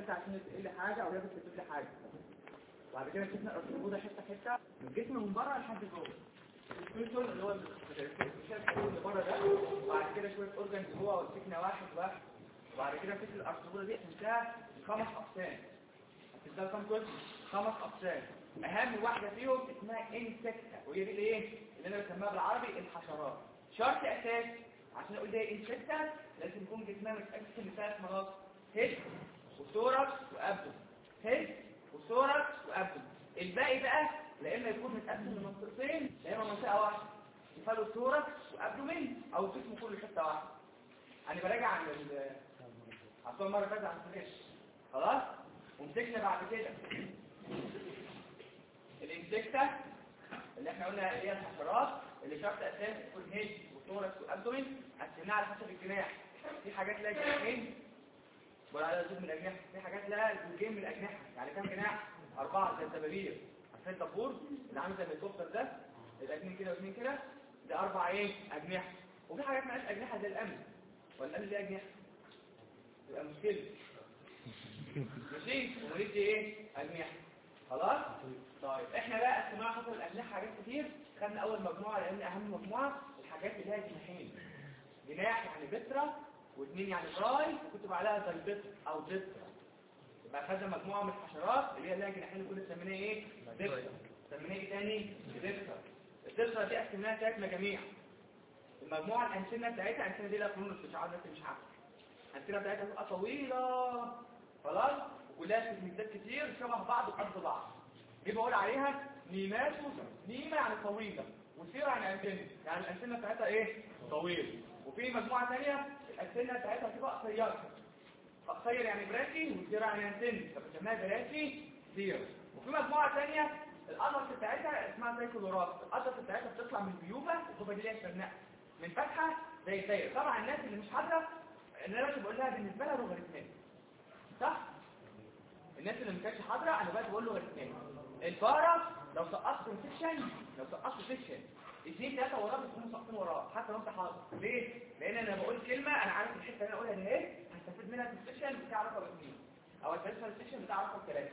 حته عشان تقل لي حاجه او هي بتكتب لي حاجه. وبعد كده مسكنا الارتبوطه حته حته من الجسم من بره لحد جوه. السكيلتون اللي هو اللي بره ده، وبعد كده شويه اورجانز جوه ومسكنا واحد واحد. وبعد كده مسكنا الارتبوطه دي قسمتها لخمس اقسام. قسمتها لكام قسم؟ 5 اقسام. اهم واحده فيهم اسمها انسكتا، وهي دي الايه اللي انا بسميها بالعربي الحشرات. شرط اساسي عشان اقول ده انسكتا لازم يكون جسمها متقسم لثلاث مناطق: هيد وثوركس وابدومن. هيد وثوركس وابدومن. الباقي بقى لا اما يكون متقسم لمنطقتين لا اما منطقه واحده، يفعلوا ثوركس وابدومن، او الجسم كله حته واحده. انا براجع عن عشان المره اللي فاتت عن الفريش. خلاص. ومسكنا بعد كده الانسكتا اللي احنا قلنا هي الحشرات اللي شرط اساسي تكون هيد وثوركس وابدومن. قسمناها على حسب الجناح. في حاجات لها جناحين ولا على زوج من الاجنحه، في حاجات لها زوجين من الاجنحه. يعني كام جناح؟ 4 زي الدبابير. عارفين الدبور اللي عامل زي الهليكوبتر ده، يبقى 2 كده و2 كده، ده 4 اجنحه. وفي حاجات مالهاش اجنحه زي الامن، ولا الامن ليه اجنحه؟ يبقى مشكله. ماشي. ونريد اجنحه. خلاص. طيب احنا بقى قسمناها حسب الاجنحه حاجات كتير. خدنا اول مجموعه لان اهم مجموعه الحاجات اللي لها جناحين. جناح يعني بترا، واثنين يعني براي، وكتب عليها دايبتر او ديبترا. يبقى خدنا مجموعه من الحشرات اللي هي لها جناحين كل سميناها ديبترا. سميناها تاني ديبترا. الديبترا دي قسمناها 3 مجاميع. المجموعه الانسنه بتاعتها، الانسنه دي لها قانون استشعار الناس مش عارفه. الانسنه بتاعتها بتبقى طويله خلاص، وكلها سيجمنتات كتير شبه بعض وقد بعض. دي بقول عليها نيماتوس. نيمه يعني طويله، وسيره يعني انسنه، يعني الانسنه بتاعتها طويل. وفي مجموعه ثانيه الانسنه بتاعتها بتبقى قصيره. قصير يعني براكي، وسيره يعني انسنه، فبنسميها براكي سيره. وفي مجموعه ثانيه القدرة بتاعتها اسمها سايكولوراس. القدرة بتاعتها بتطلع من الجيوبه، الجيوبه دي ليها شرنقه من فتحه زي سير. طبعا الناس اللي مش حاضره انا لازم بقول لها بالنسبه لها لوغاريتمات، صح؟ الناس اللي ما كانتش حاضره انا بقى بقول لوغاريتمات. البارا لو سقطت سيكشن 2 3 وراه بيكونوا ساقطين وراه حتى لو انت حاضر. ليه؟ لان انا بقول كلمه انا عارف الحته اللي انا اقولها دي اهي هستفيد منها في السيكشن بتاع رقم 2 او هستفيد من السيكشن بتاع رقم 3.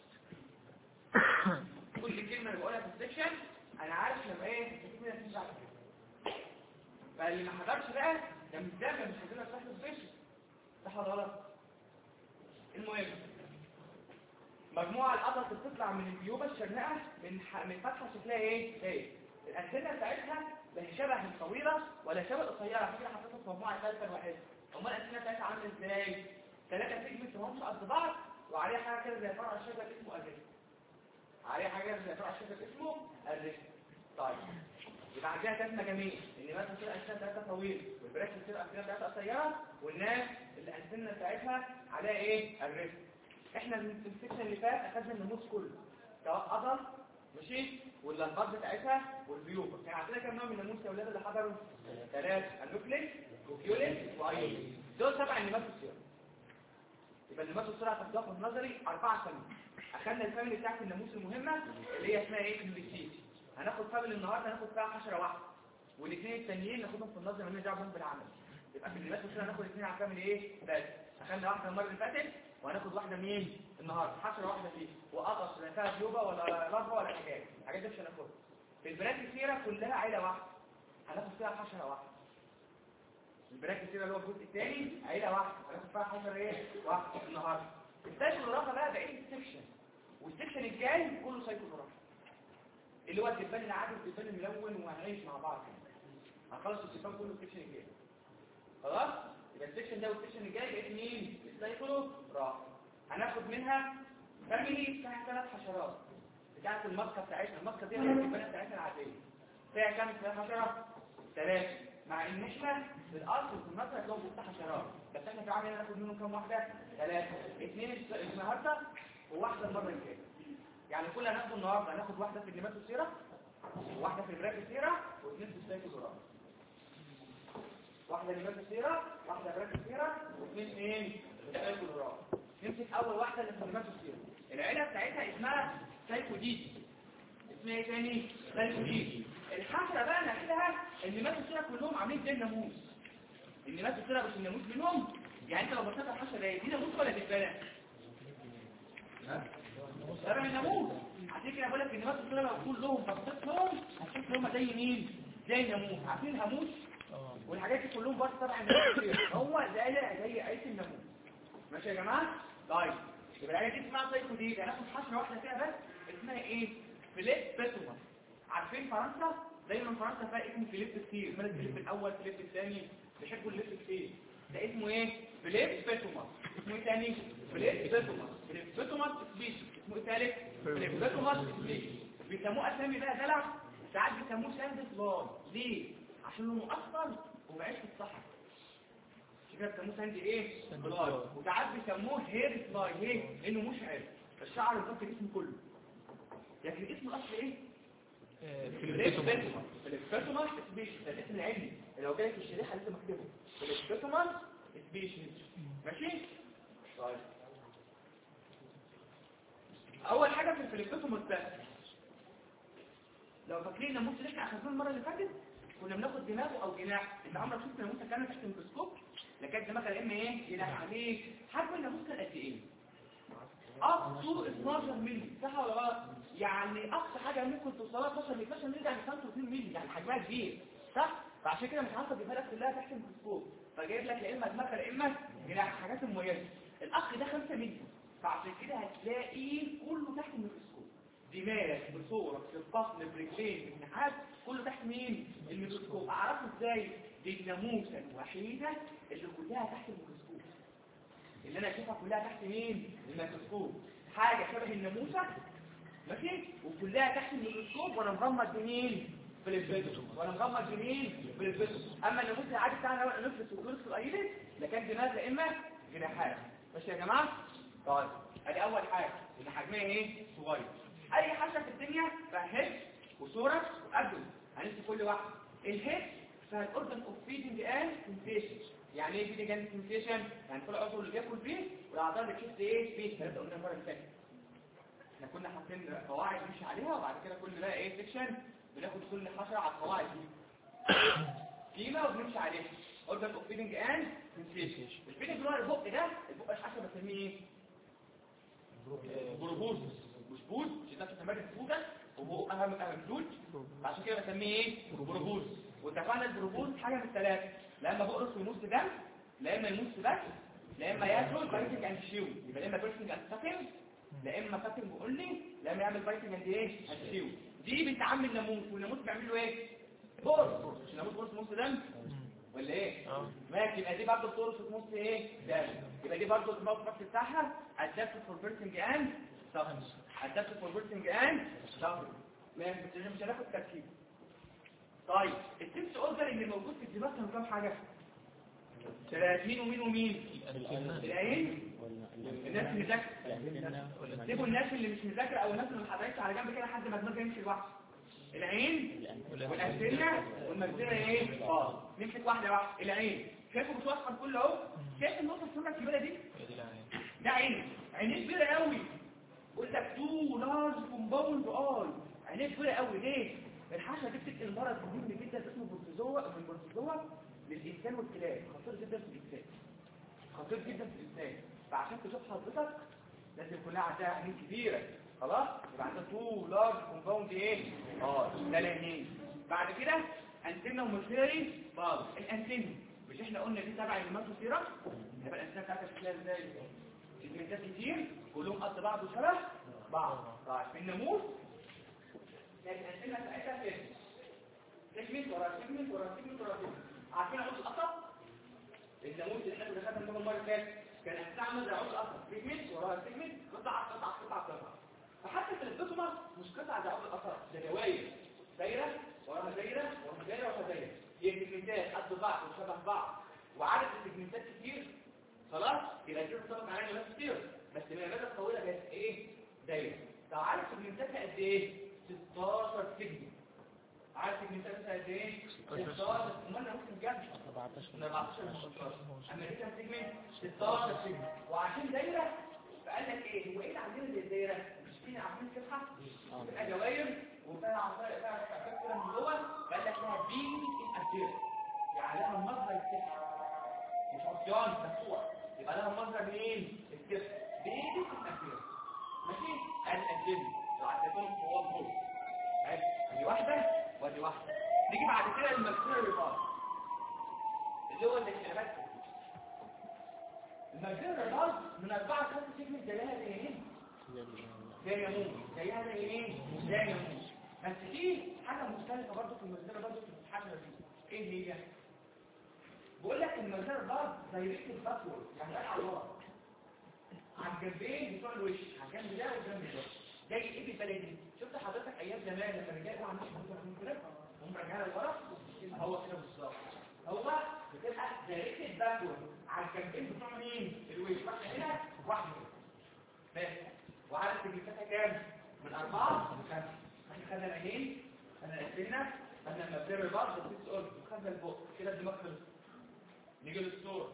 كل كلمه اللي بقولها في السيكشن انا عارف لما هستفيد منها في بعد كده. فاللي ما حضرش بقى ده مش هيقدر يفتح السيكشن، صح ولا غلط؟ المهم مجموعه القطط بتطلع من الجيوبه الشرنقه من فتحه شكلها الانسنه بتاعتها لا شبه الطويله ولا شبه القصيره. على فكره حطيتها في مجموعه ثالثه لوحدها. امال الانسنه بتاعتها عامله ازاي؟ 3 سيجمنت همش قد بعض، وعليها حاجه كده زي فرع الشجر اسمه الريست. عليها حاجه زي فرع الشجر اسمه الريست. طيب يبقى عندنا 3 مجاميع، اللي مثلا كده الانسنه بتاعتها طويله، والبراكس كده الانسنه بتاعتها قصيره، والناس اللي الانسنه بتاعتها عليها الريست. احنا في السكشن اللي فات اخذنا الناموس كله سواء قدر ماشي واللمبات بتاعتها والبيوبه. كان عندنا كام نوع من الناموس يا اولاد اللي حضروا؟ 3: النوكليس وكيوليس وايوليس. دول 7 نيماتوسيرا. يبقى النيماتوسيرا هتاخدوها في النظري 4 فاميلي. اخذنا الفاميلي بتاعت الناموس المهمه اللي هي اسمها كلوريسيس. هناخد فاميلي النهارده هناخد فيها حشره واحده، والاثنين التانيين ناخدهم في النظري مالناش دعوه بهم بالعمل. يبقى في النيماتوسيرا هناخد 2 على فاميلي بس. اخذنا واحده المره اللي فاتت وهناخد واحده النهارده، حشره واحده فيه، وقطص لا فيها جيوبه ولا ربه ولا حاجات دي مش هناخدها. في البراكيسيرا كلها عيله واحده هناخد فيها حشره واحده. البراكيسيرا اللي هو الجزء الثاني عيله واحده هناخد فيها حشره واحده النهارده. السايكولوراما بقى بقيه السكشن، والسكشن الجاي كله سايكولوراما اللي هو الدبان العادي والدبان الملون، وهنعيش مع بعض. هنخلص الدبان كله السكشن الجاي. خلاص. يبقى السكشن ده والسكشن الجاي بقت السايكولوراما. هناخد منها فاميلي فيها 3 حشرات بتاعت الماسكه بتاعتنا. الماسكه دي هي الدبانه بتاعتنا العاديه. فيها كام حشره؟ 3. مع ان احنا في الاصل في الماسكه لهم 6 حشرات، بس احنا في العمل هناخد منهم كام واحده؟ 3. 2 النهارده وواحده المره الجايه. يعني كل هناخده النهارده هناخد واحده في النيماتوسيرا وواحده في البراكيسيرا واثنين في السايكولوراما. واحده نيماتوسيرا واحده براكيسيرا واثنين في السايكولوراما. نمسك اول واحده اللي في النيماتوسيرا. العيله بتاعتها اسمها سايكوديدي. اسمها ايه تاني؟ سايكوديدي. الحشره بقى نفسها النيماتوسيرا كلهم عاملين زي الناموس. النيماتوسيرا مش الناموس منهم. يعني انت لو بصيت على الحشره دي ناموس ولا دبانه؟ تبع الناموس. عشان كده بقول لك ان مثلا لما بقول لهم تخطيطهم هتشوف ان هم زي مين؟ زي الناموس. عارفين الهاموس والحاجات دي كلهم برضه تبع الناموس. هو زي آية الناموس. ماشي يا جماعه؟ طيب يبقى الآية دي اسمها سايكو دي، هناخد حشره واحده فيها بس اسمها ايه؟ فيليب بيتوما. عارفين فرنسا؟ دايما فرنسا فيها اسم فيليب كتير، ملك فيليب الاول، فيليب الثاني، بيحبوا الليب كتير. ده اسمه ايه؟ فيليب بيتوما. اسمه ايه ثاني؟ فيليب بيتوما. فيليب بيتوما سبيش. اسمه ايه ثالث؟ فيليب بيتوما سبيش. بيسموه اسامي بقى دلع، ساعات بيسموه ساند فلاي. ليه؟ عشان لونه اصفر وبعيش في الصحراء. كده بيسموه ساند ايه؟ فلاي. وساعات بيسموه هير فلاي. ليه؟ لانه مشعر، الشعر بيغطي الجسم كله. لكن اسمه الاصل ايه؟ فيليب بيتوما سبيش. ده الاسم العلمي لو جاي في الشريحه لسه مكتوبه فيليب بيتوما سبيش. ماشي؟ طيب اول حاجه في الفيليب بيتوما ده، لو فاكرين الناموس اللي احنا اخذناه المره اللي فاتت كنا بناخد دماغه او جناح. انت عمرك شفت ناموسه كانت تحت الميكروسكوب؟ لا كانت دماغها يا اما ايه؟ جناح. عليه حجم الناموس كان قد ايه؟ اقصى 12 مللي، صح ولا غلط؟ يعني اقصى حاجه ممكن توصلها 12 مللي. 12 مللي يعني 25 مللي، يعني حجمها كبير، صح؟ فعشان كده مش عارفه اجيبها لك كلها تحت الميكروسكوب، فجايب لك يا اما دماغها يا اما جناح، حاجات مميزه. الاخ ده 5 مللي، فعشان كده هتلاقيه كله تحت الميكروسكوب. دماغ بصورة في الفصل برجلين بالنحاس كله تحت مين؟ الميكروسكوب. اعرفه ازاي؟ دي الناموسه الوحيده اللي كلها تحت الميكروسكوب، اللي انا اشوفها كلها تحت مين؟ الميكروسكوب. حاجه شبه الناموسه ماشي وكلها تحت الميكروسكوب وانا مغمض بمين؟ بالبيتوم. وانا مغمض بمين؟ بالبيتوم. اما الناموس العادي بتاعنا هو الانفلس والدورس الايلس لكن دماغ يا اما جناحات. ماشي يا جماعه؟ طيب ادي اول حاجه ان حجمها ايه؟ صغير. اي حاجه في الدنيا فيها هيد وثوركس وابدن، هنمسك كل واحده. الهيد فيها الاورجن اوف فيدنج اند سنسيشن. يعني ايه فيدنج اند سنسيشن؟ يعني كل عضو اللي بياكل فيه والاعضاء اللي بتحس ايه فيه. ده قلنا المره اللي فاتت احنا كنا حاطين قواعد نمشي عليها، وبعد كده كل بقى ايه سيكشن بناخد كل حشره على القواعد دي قيمه وبنمشي عليها. اورجن اوف فيدنج اند سنسيشن. الفيدنج اللي هو البق ده، البق الحشره بسميه ايه؟ بروبوز. مش بود، شدات تمارس بوده وهو اهم دود، عشان كده بسميه ايه؟ بروبوز. واتفقنا البروبوز حاجه من الثلاثه، لا اما بقرص ويمص دم، لا اما يمص بس، لا اما ياكل بايتنج اند شيو. يبقى لا اما بيرسنج اند سكن، لا اما فاتنج اونلي، لا اما يعمل بايتنج اند ايه؟ اند شيو. دي بنت عم الناموس، والناموس بيعمل له ايه؟ بورس. مش الناموس بورس نص دم ولا ايه؟ ماشي. يبقى دي برضه بتورث في نص ايه؟ دم. يبقى دي برضه الموقف بتاعها ادابت فور بيرسنج اند سكن. ادابت فور بيرسنج اند سكن. مش هناخد تركيب. طيب السنس اوردر اللي موجود في الدماغ كان كام حاجه؟ 30 ومين ومين؟ العين. الناس اللي مذاكره، سيبوا الناس اللي مش مذاكره او الناس اللي ما حضرتش على جنب كده لحد ما دماغها يمشي لوحده. العين والانتنه والمنزله ايه؟ نمسك واحده واحده. العين شايفه مش واضحه الكل اهو. شايف النقطه السمراء الكبيره دي؟ ده عينيه كبيره قوي. قلت لك تو لارج كومباوند اي. عينيه كبيره قوي. ليه؟ الحشره دي بتنقل مرض مهم جدا اسمه بروتوزوا، من بروتوزوا للانسان والكلاب. خطير جدا في الانسان، خطير جدا في الانسان. فعشان تشوف حضرتك لازم كلها عندها عينين كبيره. خلاص؟ يبقى عندها تو لارج كومباوند ايه؟ ده العينين. بعد كده انتنه ومسيري بعض. الانتنه مش احنا قلنا دي تبع الماتوسيرا؟ يبقى الانتنه بتاعتها شكلها ازاي؟ سيجمنتات كتير كلهم قد بعض وشبه بعض. طيب في الناموس كانت الانتنه بتاعتها كده سيجمنت ورا سيجمنت ورا سيجمنت ورا سيجمنت. عارفين عود القصب؟ الناموس اللي احنا كنا خدنا المره اللي فاتت كان هتعمل زي عود القصب، سيجمنت ورا سيجمنت، قطعه قطعه قطعه قطعه. فحتى في البيتوما مش قطعه زي عود القصب، ده دواير، دايره وراها دايره وراها دايره وراها دايره. هي سيجمنتات قد بعض وشبه بعض وعدد السيجمنتات كتير. خلاص؟ يبقى دي بتطبق عليها ناس كتير، بس من المدى الطويله بقت ايه؟ دايره. طب عدد سيجمنتاتها قد ايه؟ 16 سيجمنت. عدد سيجمنتاتها قد ايه؟ 16. امال ممكن بجد 14 اما دي كام سيجمنت؟ 16 سيجمنت. وعشان دايره فقال لك ايه؟ هو ايه اللي عندنا زي الدايره؟ مش فينا عارفين الفتحه؟ بتبقى دواير وفيها عصايه فيها كده من جوه، فقال لك لها بين الابير، يعني لها مصدر الفتحه مش عصيان مفتوح، يبقى لها مصدر منين؟ الكسر بين الابير. ماشي؟ دي واحده. نيجي بعد كده الماكسيلاري ريبارد اللي هو الكلمات. الماكسيلاري ريبارد من 4 ل 5 سيجمنت زيها زي ايه؟ زي الناموس. زيها زي ايه؟ زي الناموس. بس في حاجه مختلفه برضه في الماكسيلاري برضه في الحاجه دي. ايه هي؟ بقول لك الماكسيلاري ريبارد زي ريكت الباسورد، يعني رايح على ورا على الجنبين بتوع الوش، على الجنب ده والجنب ده. زي ايه بالبلدي؟ شفت حضرتك ايام زمان لما الرجاله يقعوا على المشي كده هم رجاله لورا، هو كده بالظبط. هو بتبقى دايركت باكورد على الجنبين بتوع مين؟ الوش، واحده هنا واحده هنا. بس وعدد الجلسات كام؟ من 4 ل 5. احنا خدنا العينين، خدنا السنه، خدنا المبدئي البعض بس قلت وخدنا البق كده الدماغ خلص. نيجي للصوره.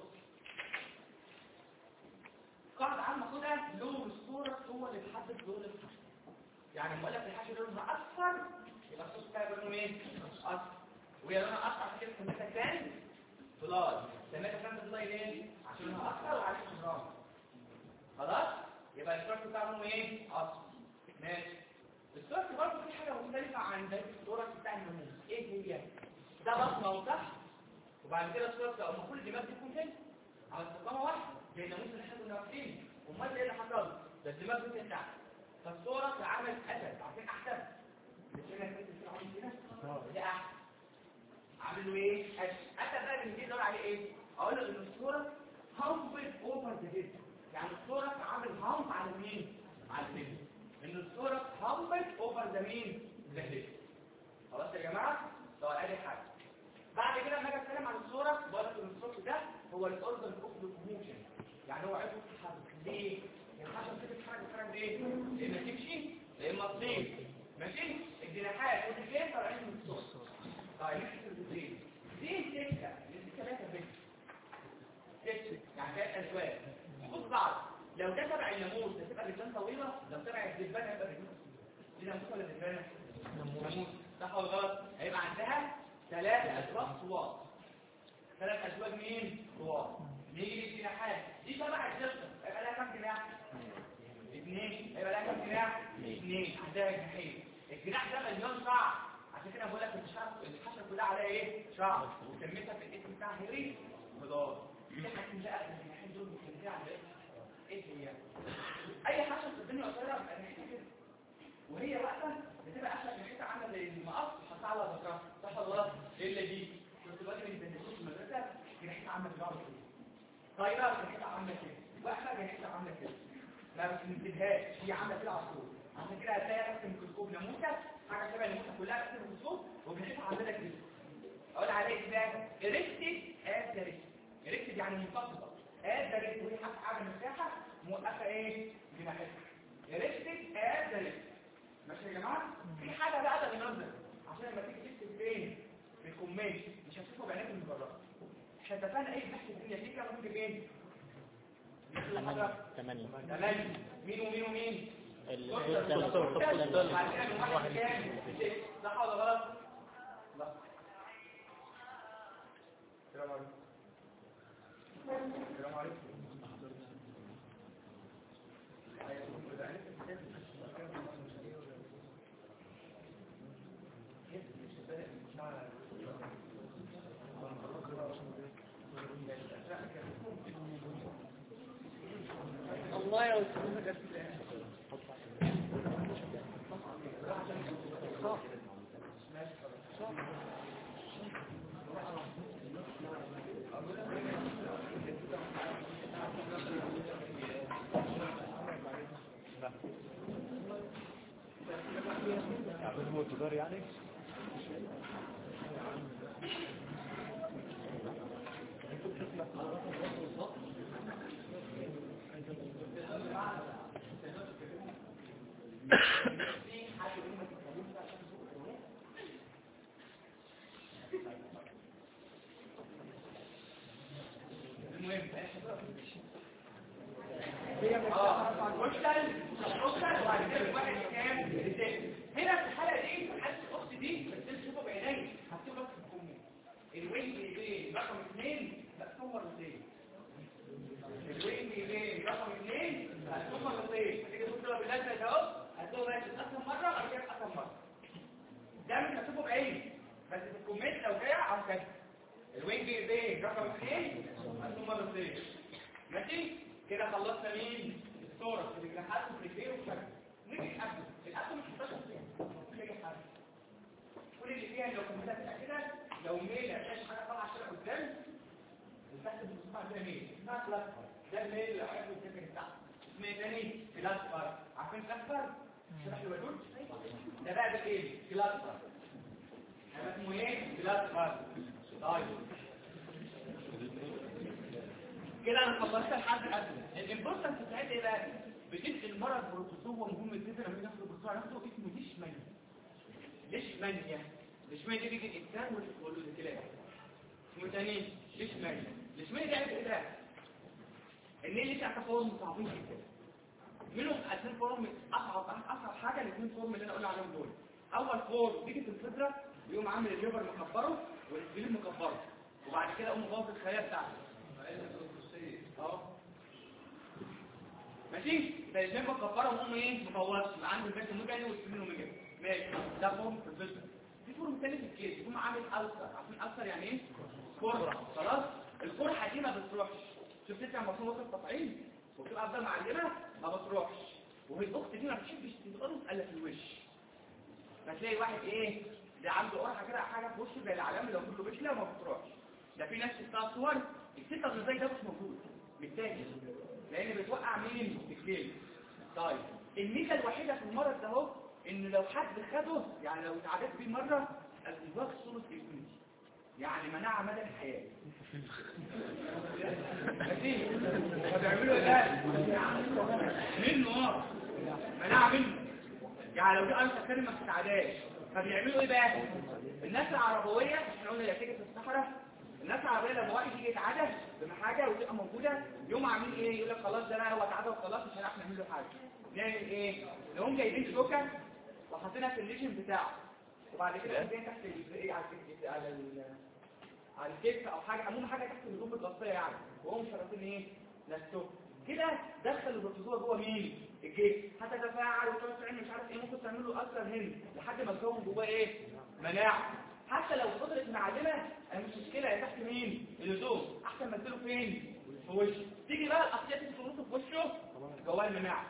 قاعدة عامة كده لون الصورة هو اللي بيحدد لون الحشرة. يعني لما اقول لك الحشرة لونها اصفر يبقى الصوص بتاعها لونه ايه؟ اصفر. وهي لونها اصفر عشان كده سميتها كان فلاي. سميتها كان فلاي ليه؟ عشان لونها اصفر وعليها حمراء. خلاص؟ يبقى الصورة بتاعها لونه ايه؟ اصفر. ماشي. الصورة برضه في حاجة مختلفة عن بقية الصورة بتاع النموذج. ايه هي؟ ده بطنة وتحت وبعد كده الصورة المفروض الدماغ تكون هنا على استقامة واحدة زي الناموس اللي احنا كنا واخدينه. امال ايه اللي حصل؟ ده الدماغ بتاعتي تحت. فالصوره اتعملت اسد عشان احسن. مش هنا كنت في عامل كده؟ ده احسن. عامل له ايه؟ اسد بقى اللي بيدور عليه ايه؟ اقول لك ان الصوره همبت اوفر ذا هيد. يعني الصوره عامل همب على مين؟ على الهيد. ان الصوره همبت اوفر ذا مين؟ ذا هيد. خلاص يا جماعه؟ طب ادي حاجه. بعد كده لما اجي اتكلم عن الصوره بقول لك ان الصوت ده هو الاوردر اوف لوكوموشن. يعني هو عايز يتحرك ليه؟ الحشره بتتحرك ليه؟ اما تمشي يا اما تطير. ماشي؟ الجناحات والرجلين طالعين من الصوت. طيب نحسب الرجلين. دي سكه، السكه ده كده. سكه يعني ده ازواج. بص بعض لو ده تبع الناموس هتبقى رجلان طويله، لو تبع الدبانه هيبقى رجلان قصيره. دي ناموس ولا دبانه؟ ناموس. صح ولا غلط؟ هيبقى عندها 3 ازواج طوال. 3 ازواج مين؟ طوال. نيجي للجناحات دي تبع الجسم هيبقى لها كام جناح؟ 2. هيبقى لها كام جناح؟ 2. عندها جناحين. الجناح ده مليون شعر عشان كده بقول لك الحشره كلها عليها ايه؟ شعر. وسميتها في الاسم بتاعها هيري خضار. دي حاجه بقى الجناحين دول مختلفين عن ايه هي؟ اي حشره في الدنيا قصيره بتبقى جناحين كده وهي واقفه بتبقى قافله جناحتها عامله زي المقص حطها على ظهرها. صح ولا غلط؟ ايه اللي دي؟ كنت دلوقتي بنتنسوش في المدرسه جناحتها عامله كده. طايره جناحتها عامله كده، واقفه جناحتها عامله كده. ما بتنتهاش، هي عامله كده على طول. عشان كده هتلاقي نفس الميكروسكوب ناموسه حاجه شبه الناموسه كلها نفس الميكروسكوب وجناحتها عامله كده. اقول عليها ايه بقى؟ اريكتد از ذا اريكتد يعني منتصبه. از ذا وهي حاجه مساحه موقفه ايه؟ جناحتها. اريكتد از ذا ماشي يا جماعه؟ في حاجه بقى ده بننظر عشان لما تيجي تكتب فين؟ في الكومنت مش هتشوفه بعينك من بره. احنا اتفقنا ايه بحث الدنيا دي كام ممكن ايه؟ 8. مين ومين ومين؟ صح ولا غلط؟ لا. السلام عليكم. السلام عليكم. الله يا أستاذ. هو تدار يعني هنا في الحالة دي حالة الأخت دي بس تشوفه بعيني هتشوف بس الكمية الوينج بين رقم 2 مقسوم مرتين الوينج بين رقم 2 مقسوم مرتين هتيجي تبص باللزمة ده اهو هتلاقيه بس اتقسم مرة وبعد كده اتقسم مرة ده مش هتشوفه بعيني بس في الكومنت لو جاي على كده الوينج ايه رقم 2 هنقوم مرتين. ماشي كده خلصنا مين الصوره اللي جناحات ورجليه وشكل. نيجي الابدو مش 11 فيها نيجي حاجه كل اللي فيها لو كملتها تبقى كده لو ميل مفيش حاجه طالعه كده قدام تحت بتسمع ده ميل اسمها كلاستر. ده الميل اللي عارف الفكره بتاعته اسمه تاني كلاستر. عارفين كلاستر شرح لي بدول ده بقى بالايه كلاستر ده اسمه ايه كلاستر. طيب كده انا خلصت الحد الادنى. الامبورتنس بتاعتها ايه بقى؟ بتدي المرض بروتوزوا مهم جدا لما يجي ياخد البروتوزوا نفسه اسمه ليشمانيا. ليشمانيا دي بيجي الانسان والكلاب اسمه تاني ليشمانيا. ليشمانيا دي عارف ايه ده؟ اللي بتاع فورم صعبين جدا منهم اثنين فورم اصعب حاجه الاثنين فورم اللي انا قلت عليهم دول. اول فورم بيجي في الفطره بيقوم عامل الليفر مكبره والاسبلين مكبره وبعد كده اقوم مبوظ الخلايا بتاعته اهو ماشي. فالاسبلين مكبره وهم ايه مبوظ عنده البيت المجاني والاسبلين اوميجا ماشي. ده فورم في الفطره. في فورم ثاني في الكيس يقوم عامل ألسر. عارفين ألسر يعني ايه؟ قرحه. خلاص القرحه دي ما بتروحش. شفت انت لما تكون واخد تطعيم وبتبقى افضل معلمه ما بتروحش وهي الاخت دي ما بتحبش تتقرص الا في الوش. فتلاقي واحد ايه ده عنده قرحه كده حاجه في وشه زي العلامه لو كله بشله وما بتروحش. ده في ناس بتاع صور السته الغذائي ده مش موجود بالتالي لان بتوقع مين في الكلى. طيب الميزه الوحيده في المرض ده اهو ان لو حد خده يعني لو اتعدت بيه مره الانفاق صوره الاميونيتي يعني مناعه مدى الحياه. ماشي فبيعملوا ايه منه مناعه منه يعني لو دي انت كلمه ما بتتعداش فبيعملوا ايه بقى؟ الناس العربويه احنا قلنا يا تيجي في الصحراء الناس العربيه لما واحد يجي يتعدى بحاجه وتبقى موجوده يوم عاملين ايه يقول لك خلاص ده انا هو اتعدى وخلاص مش هنعرف نعمل له حاجه. نعمل ايه؟ نقوم جايبين شوكه وحاطينها في الليجن بتاعه وبعد كده قاعدين تحت ايه على الكتف او حاجه عموما حاجه تحت الهدوم الغطيه يعني وهو مش عارفين ايه نفسه كده دخل البروتوزوا جوه مين الجسم حتى تفاعل وتقعد تعمل مش عارف ايه ممكن تعمل له اثر هنا لحد ما تكون جواه ايه مناعه. حتى لو فضلت معلمه انا مش مشكله يا تحت مين الهدوم احسن ما تديله فين في وشه. تيجي بقى الاقساط اللي في وشه جواه المناعه.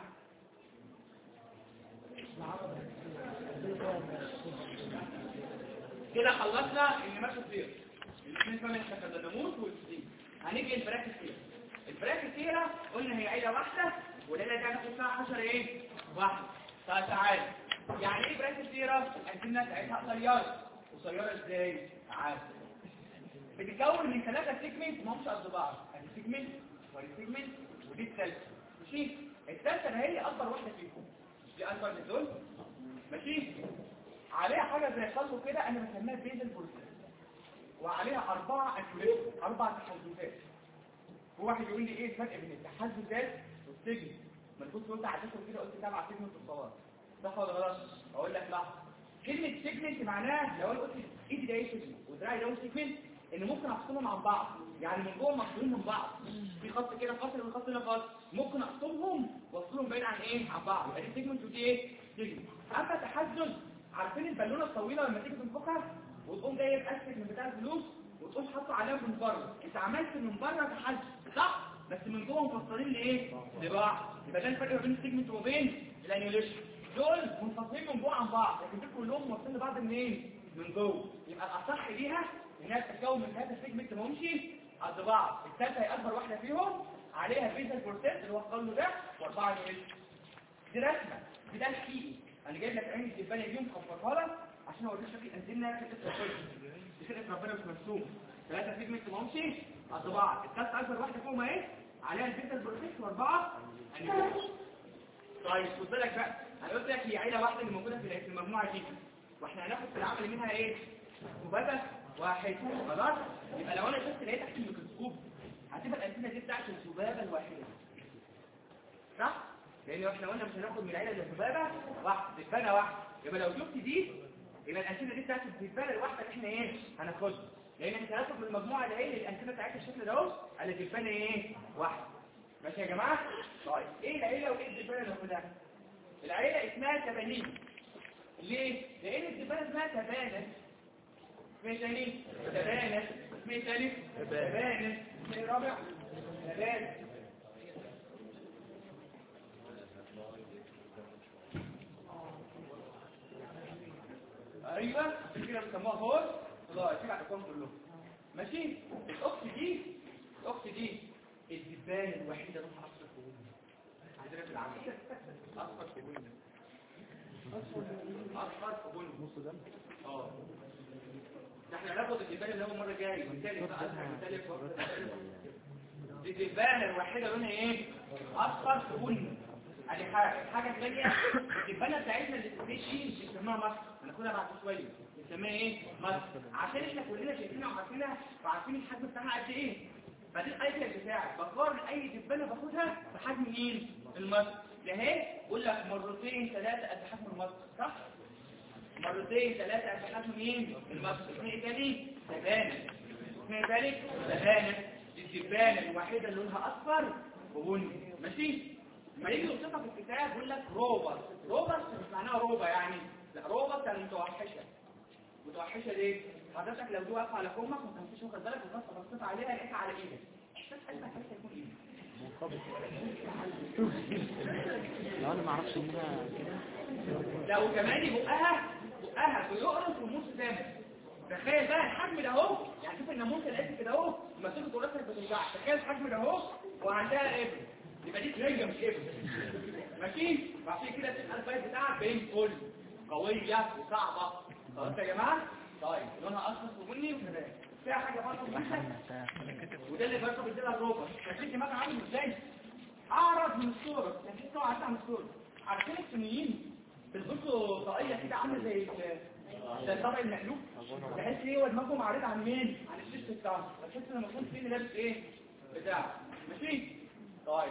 كده خلصنا اللي ماشي فيه الاثنين كمان التكادنموت والسين. هنيجي البراكتيرا. البراكتيرا قلنا هي عيله واحده والعيله دي هناخد فيها 10 ايه واحده. طيب تعالى يعني ايه براكتيرا؟ الانتنه بتاعتها قصيره. قصيره ازاي؟ تعالى بتتكون من 3 سيجمنت ما همش قد بعض. ادي سيجمنت ودي سيجمنت ودي الثالثه ماشي. الثالثه ده هي اكبر واحده فيهم دي اكبر من دول ماشي. عليها حاجه زي خلطه كده انا بسميها بيزل بروسيس وعليها 4 انفلات 4 تحززات. هو واحد يقول لي ايه الفرق بين التحززات والسجن؟ ما كنت قلت عدتهم كده قلت تبع سجن في الصواب صح ولا غلط؟ اقول لك لا. كلمه سيجمنت معناها لو انا قلت ايدي ده ايه سيجمنت ودراعي ده سيجمنت ان ممكن افصلهم عن بعض يعني من جوه مفصولين من بعض في خط كده فاصل والخط ده فاصل ممكن اقسمهم وافصلهم بعيد عن ايه عن بعض يبقى دي سيجمنت ودي ايه سيجمنت. اما تحزز عارفين البالونه الطويله لما تيجي تنفخها وتقوم جايب اسك من بتاع الفلوس وتقوم حاطه عليها من بره انت عملت من بره تحزز صح بس من جوه مفصلين لايه لبعض. يبقى ده الفرق بين السيجمنت وبين الانيوليشن. دول منفصلين من جوه عن بعض لكن دول كلهم موصلين لبعض منين من جوه. يبقى الاصح ليها انها تتكون من هذا السيجمنت ما همش قد بعض. الثالثه هي اكبر واحده فيهم عليها بيزل بروسيس اللي هو القلب ده واربعه انيوليشن. دي رسمه ده الحقيقي انا جايب لك عين الدبانه دي مخففها لك عشان اوريك شكل انزلنا في التفاصيل دي خلقه ربنا مش مرسوم. 3 سيجمنت ما همش قد بعض. الثالثه اكبر واحده فيهم اهي عليها البيزل بروسيس واربعه انيوليشن. طيب خد بالك بقى انا قلت لك هي عيله واحده اللي موجوده في المجموعه دي واحنا هناخد في العمل منها ايه ذبابه واحد خلاص. يبقى لو انا شفت لقيت تحت الميكروسكوب هتبقى الانتنه دي بتاعت الذبابه الواحده صح؟ لان احنا قلنا مش هناخد من العيله الذبابه واحده دبانه واحده. يبقى لو شفت دي يبقى الانتنه دي بتاعت الدبانه الواحده اللي احنا ايه هناخدها لان احنا هناخد من المجموعه دي ايه الانتنه بتاعتها الشكل ده اهو على دبانه ايه واحده. ماشي يا جماعه؟ طيب ايه العيله وايه الدبانه اللي هناخدها؟ العيله اسمها تبانين. ليه؟ لان الدبانه اسمها تبانه اسمه ثاني تبانة، اسمه ثالث تبانة، اسمه رابع تبانة. ايوه كده بنسموها هول. خلاص كده هتكون كلهم ماشي. الاخت دي الدبانه الوحيده اللي لونها اصفر في وجهها عندنا في العمل. اصفر في وجهها، اصفر في وجهها نص دم. ده احنا هناخد الدبانه اللي هو المره الجايه والتالت بقى الثالث. دي الدبانه الوحيده لونها ايه؟ اصفر في وجهها. ادي حاجه ثانيه. الدبانه بتاعتنا اللي بتمشي بنسميها مصر، هناخدها بعد شويه. بنسميها ايه؟ مصر، عشان احنا كلنا شايفينها وعارفينها وعارفين الحجم بتاعها قد ايه. بعدين الايتم بتاعك بقارن اي دبانه باخدها بحجم مين؟ المصر. ده اهي بقول لك مرتين ثلاثه قد حجم المصر، صح؟ مرتين ثلاثه قد حجم مين؟ المصر. اسمها ايه تاني؟ تبانه. اسمها ايه تاني؟ تبانه. الدبانه الوحيده اللي لونها اصفر وبني. ماشي؟ لما يجي يوصفها في الكتاب يقول لك روبر. روبر مش معناها روبه يعني، لا روبر يعني متوحشه. متوحشه ليه؟ حضرتك لو دي واقفه على كومك وانت مش واخد بالك وبصيت عليها لقيتها على ايدك، احساس قلبك هيكون ايه؟ منقبض. لو انا ما اعرفش انها كده. لو كمان بقها بيقرص ونص دم. تخيل بقى الحجم ده اهو، يعني شوف الناموسه اللي كده اهو مسكت راسك بتوجعك، تخيل الحجم ده اهو وعندها ابن، يبقى دي ترنجه مش ابن. ماشي؟ وعشان كده تبقى الفايت بتاعك بين فل قويه وصعبه. خلاص يا جماعه؟ طيب لونها اصفر وبني وكده فيها حاجه برضه وده اللي برضه بيديلها الروبر. شايفين دماغها عامل ازاي؟ اعرض من الصوره، يعني انتوا عارفين عن الصوره. عارفين الصينيين بيلبسوا طاقيه كده عامله زي الطبق المقلوب، تحس ايه ودماغهم عريض عن مين؟ عن الشيست بتاعهم، فتحس ان المفروض فين لابس ايه بتاعه. ماشي؟ طيب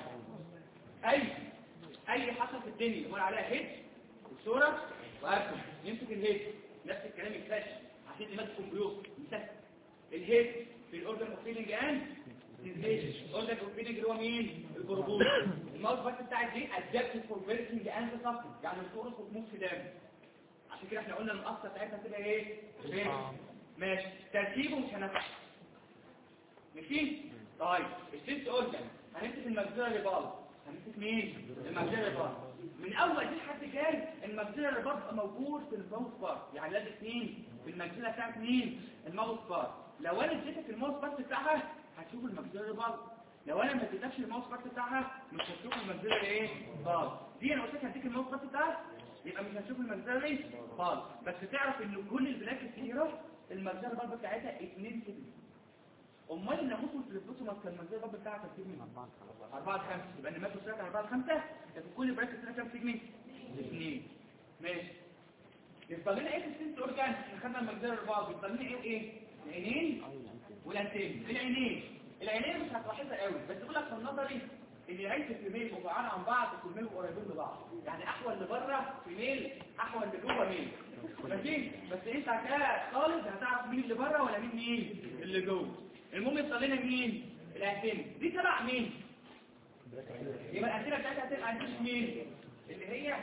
اي حاجه في الدنيا يقول عليها هيد وصوره واركب. يمسك الهيد نفس الكلام يكتشف عشان دماغ الكمبيوتر يمسك الهيد في الاوردر اوف فيلينج اند الاوردر اوف فيلينج اللي هو مين؟ البروبوز. الماوس بس بتاعت دي ادابتيف فور فيرتنج اند سبستنس، يعني الصوره بتموت في دم. عشان كده احنا قلنا المقصه بتاعتها تبقى ايه؟ ماشي. ترتيبه مش هنفع. ماشي؟ طيب السيست اورجان هنمسك المجزره ريبال. هنمسك مين؟ المجزره ريبال. من اول دي لحد جاي المجزره ريبال بقى موجود في الماوس بار، يعني لازم مين؟ في المجزره بتاعت مين؟ الماوس بار. لو انا اديتك الماوس بار بتاعها هتشوف المجزره ريبال. لو انا ما اديتكش الماوس بار بتاعها مش هتشوف المجزره ايه؟ بار. دي انا قلت لك هديك الماوس بار بتاعها يبقى مش هتشوف المجزره دي خالص. بس تعرف ان كل البلاك الكبيره المجزره الباب بتاعتها 2 سيجما. امال الناموس والفليبوتوماس كان المجزره الباب بتاعها كام سيجما؟ 4 ل 5. يبقى الناموس بتاعتها 4 ل 5، لكن كل البلاك الكبيره كام سيجما؟ 2. ماشي. يفضل لنا ايه في السنس اورجان؟ احنا خدنا المجزره الباب، يفضل لنا ايه وايه؟ العينين والانتين. العينين مش هتلاحظها قوي، بس بقول لك في النظري ان عين الفيميل وبعاد عن بعض كلهم قريبين لبعض، يعني احول لبره فيميل احول لجوه ميل. ماشي؟ بس انت كده خالص هتعرف مين اللي بره ولا مين اللي جوه. المهم يوصل لنا مين؟ الانتين دي تبع مين؟ يبقى الانتين بتاعتها هتبقى انتين مين؟ اللي هي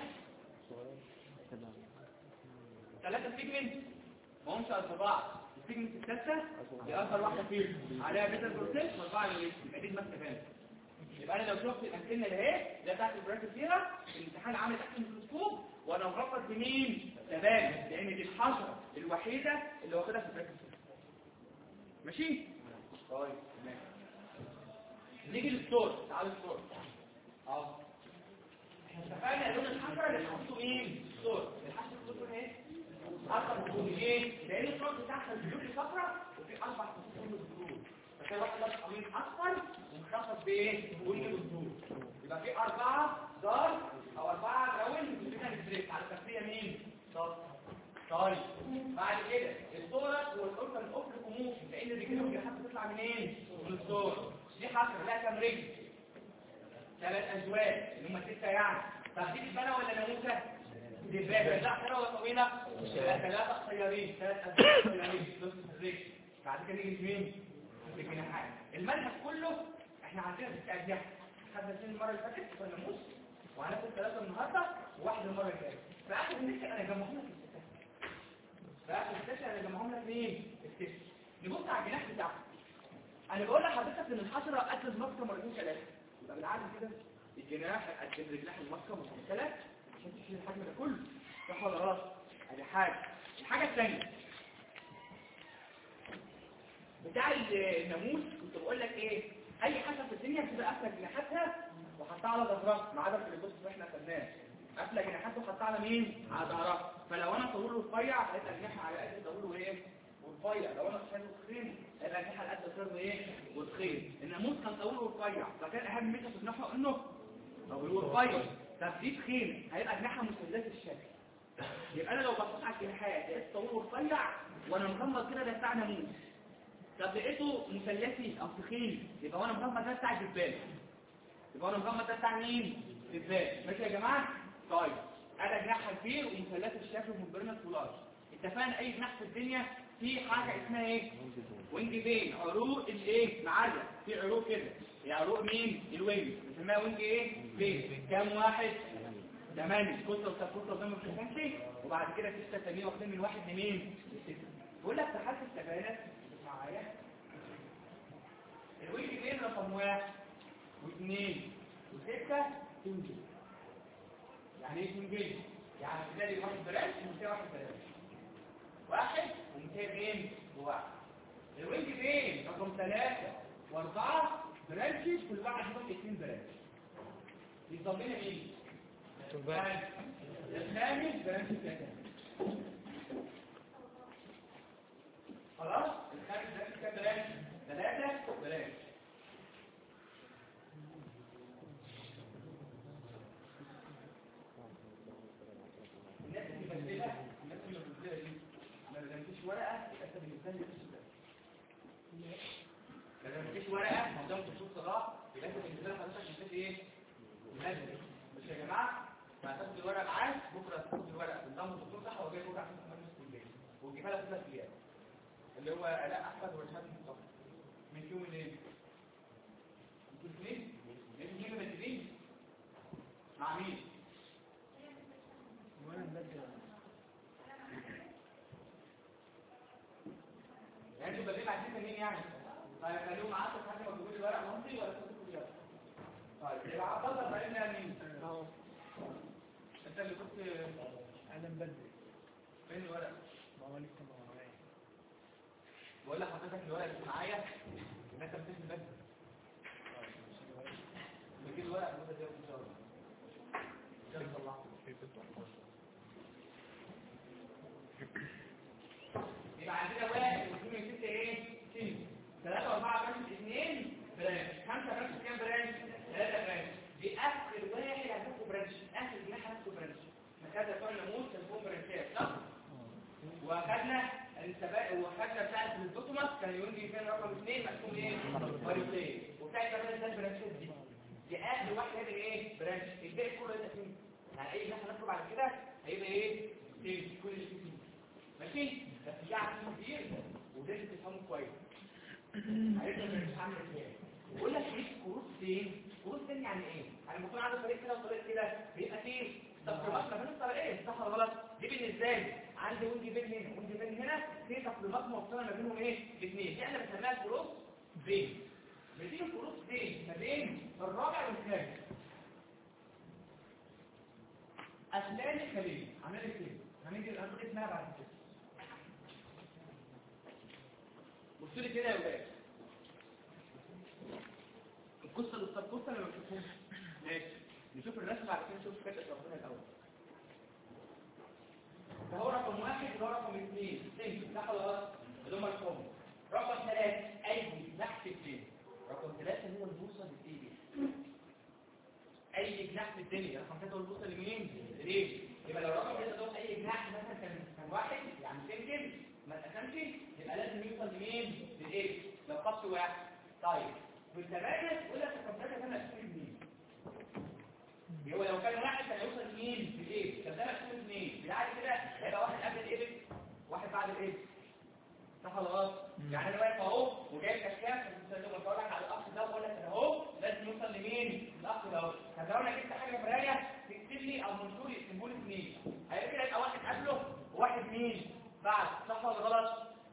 3 سيجمنت ما همش قد بعض. السيجمنت الثالثه دي اكبر واحده فيهم عليها بيتا بروسيس واربعه اللي يبقى دي المسافه. يبقى انا لو شفت الانتنه اللي اهي ده بتاعت البراكت فيها الامتحان عامل تحت الميكروسكوب وانا مغطى بمين؟ تمام، لان دي الحشره الوحيده اللي واخدها في البراكت فيها. ماشي؟ طيب تمام. نيجي للصور. تعالوا الصور اهو. احنا اتفقنا لون الحشره اللي حطيته مين؟ الصور. الحشره بتكون ايه؟ اصلا بتكون ايه؟ لان الصور بتاعها البيوت صفراء وفي 4 خطوط بالظبط. فكان واحد لابس قميص اصفر ومخطط بايه؟ بني بالظبط. يبقى في 4 دار او 4 راوند بتبقى البريك على التخفيه مين؟ صف. طيب بعد كده الصوره والاورتال الاوفر كوموشن، لان الرجل والجناحات بتطلع منين؟ من الصوره. دي حصر لها كام رجل؟ 3 ازواج اللي هم 6 يعني. طب دي دبانه ولا ناموسه؟ دبانه. لا حلوه ولا طويله؟ 3 قصيرين، 3 ازواج قصيرين نص الرجل. بعد كده نيجي مين؟ الجناحات. المنهج كله احنا عندنا 6 اجنحه. خدنا 2 المره اللي فاتت في الناموس وهناخد 3 النهارده وواحد المره الجايه. فاخر السكشن انا هجمعهم لك الستات. فاخر السكشن انا هجمعهم لك مين؟ نبص على الجناح بتاعها. انا بقول لحضرتك ان الحشره قد الماسكه مرتين ثلاثه، يبقى بالعكس كده الجناح قد رجلها الماسكه مرتين ثلاثه عشان تشيل الحجم ده كله، صح ولا غلط؟ ادي حاجه. الحاجه الثانيه بتاع الناموس كنت بقول لك ايه؟ اي حاجه في الدنيا بتبقى قافله جناحاتها وحطها على ظهرها، ما عدا في البوست اللي احنا خدناه قافله جناحاته وحطها على مين؟ على ظهرها. فلو انا طوله رفيع هيبقى جناحها على قد طوله ايه؟ ورفيع. لو انا قصير وتخين هيبقى جناحها على قد قصير وايه؟ وتخين. الناموس كان طوله رفيع، فكان اهم ميزه في جناحه انه طوله رفيع. طب دي تخين هيبقى جناحها مثلث الشكل. يبقى انا لو بصيت على الجناحات لقيت طوله رفيع وانا مغمض كده ده بتاع ناموس. طب لقيته مثلثي او تخين يبقى وانا مغمض ده بتاع دبان. يبقى وانا مغمض ده بتاع مين؟ دبان. ماشي يا جماعه؟ طيب انا جناحها كبير ومثلث الشكل ومبرنس ولارج. اتفقنا اي جناح في الدنيا في حاجه اسمها ايه؟ وينج بين، عروق الايه؟ معلق في عروق كده. هي عروق مين؟ الوينج بنسميها وينج ايه؟ بين. كام واحد؟ 8. كتله وسبكتله قدام الخنفي وبعد كده 6 تانيين واخدين من واحد لمين؟ ل6. بقول لك في حاله التباينات معايا الوينج بين رقم 1 و2 و6 تنجل. يعني ايه تنجل؟ يعني تلاقي واحد برانش ومنتهي واحد برانش، واحد ومنتهي بين وواحد. الوينج بين رقم 3 و4 برانشز، كل واحد فيهم 2 برانش. يضم لنا مين؟ الخامس برانش كده. خلاص الخامس برانش كام برانش؟ 3 برانش. الناس اللي مبدله دي ما رمتش ورقه يبقى انت بالنسبه لي ما رمتش ورقه قدام خصوص صلاح يبقى انت بالنسبه لي حضرتك نسيت ايه؟ مبدل. مش يا جماعه؟ هتاخد الورقه معاك بكره، هتاخد الورقه قدام الدكتور صح وجاي بكره عشان تخلص الكليه وتجيبها لك 3 ايام اللي هو الاء احمد ورشاد مصطفى من يوم الايه؟ الاثنين؟ الاثنين مبدلين مع مين؟ يعني انتوا بديل عايزين منين يعني؟ طيب خليهم معاكم لحد ما تجيبوا لي ورق ممضي ولا تكتبوا لي ورق؟ طيب يبقى عبد الله بقى مين؟ اهو انت اللي كنت انا مبدل. فين الورق؟ ما هو لسه ما معايا. بقول لحضرتك الورق اللي معايا ان انت بتمشي مبدل. بجيب الورق المده دي ان شاء الله. ان شاء الله. يبقى عندنا 1 و2 و6 ايه؟ 3 و4 برانش 2 برانش 5 برانش كام برانش؟ 3 برانش. دي اخر واحد هتاخد برانش، اخر جناح هتاخد برانش. مكان بتوع الناموس كان برانشات صح؟ واخدنا السباق وخدنا بتاع البوتوماس كان يونجي فين رقم 2 مقسوم ايه؟ مرتين. وبتاع كمان البرانشات دي اخر واحد هيبقى ايه؟ برانش. الباقي كله هيبقى فين؟ يعني اي جناح هناخده بعد كده هيبقى ايه؟ كل اللي فيه ماشي؟ بس دي عشان كتير ولازم تفهمه كويس. عرفنا مش عامل ازاي؟ بقول لك ايه كروس فين؟ كروس فين يعني ايه؟ انا لما اكون عندي طريق كده وطريق كده بيبقى فيه تقريبات ما بين الطريقين صح ولا غلط؟ دي بالنسبه لي عندي وينج بين هنا وينج بين هنا في تقريبات موصله ما بينهم ايه؟ الاثنين. دي احنا بنسميها كروس بين. بتيجي الكروس بين ما بين الرابع والخامس. اسنان الخليه عملت كده. هنيجي الانقاض اسمها بعد كده. بصوا لي كده يا ولاد. القصه للسبقوسه اللي ما بتشوفوش ماشي نشوف الرسم بعد كده نشوف كده ربنا الاول. فهو رقم 1 اللي هو رقم 2 سنتي صح ولا غلط؟ اللي هم الكم. رقم 3 اي جناح في الدنيا. رقم 3 هو البوصه للتيبي. اي جناح في الدنيا رقم 3 هو البوصه لمين؟ ليه؟ يبقى لو رقم 3 ده اي جناح مثلا كان واحد يعني سنتي ما اتقسمش يبقى لازم يوصل لمين؟ للايه؟ لو خط واحد. طيب بالتبادل يقول لك رقم 3 ده مقسوم لمين؟ هو لو كان واحد كان هيوصل لمين؟ للايه؟ طب ده مقسوم لمين؟ بالعكس كده هيبقى واحد قبل الايه؟ واحد بعد الايه؟ صح ولا غلط؟ يعني انا واقف اهو وجايب كشاف بقول لك على الاخ ده بقول لك انا اهو لازم يوصل لمين؟ الاخ ده اهو. طب لو انا جبت حاجه مرايه تكتب لي او منشور يكتبوا لي 2 هيبقى كده يبقى واحد قبله وواحد مين؟ بعد صح ولا غلط؟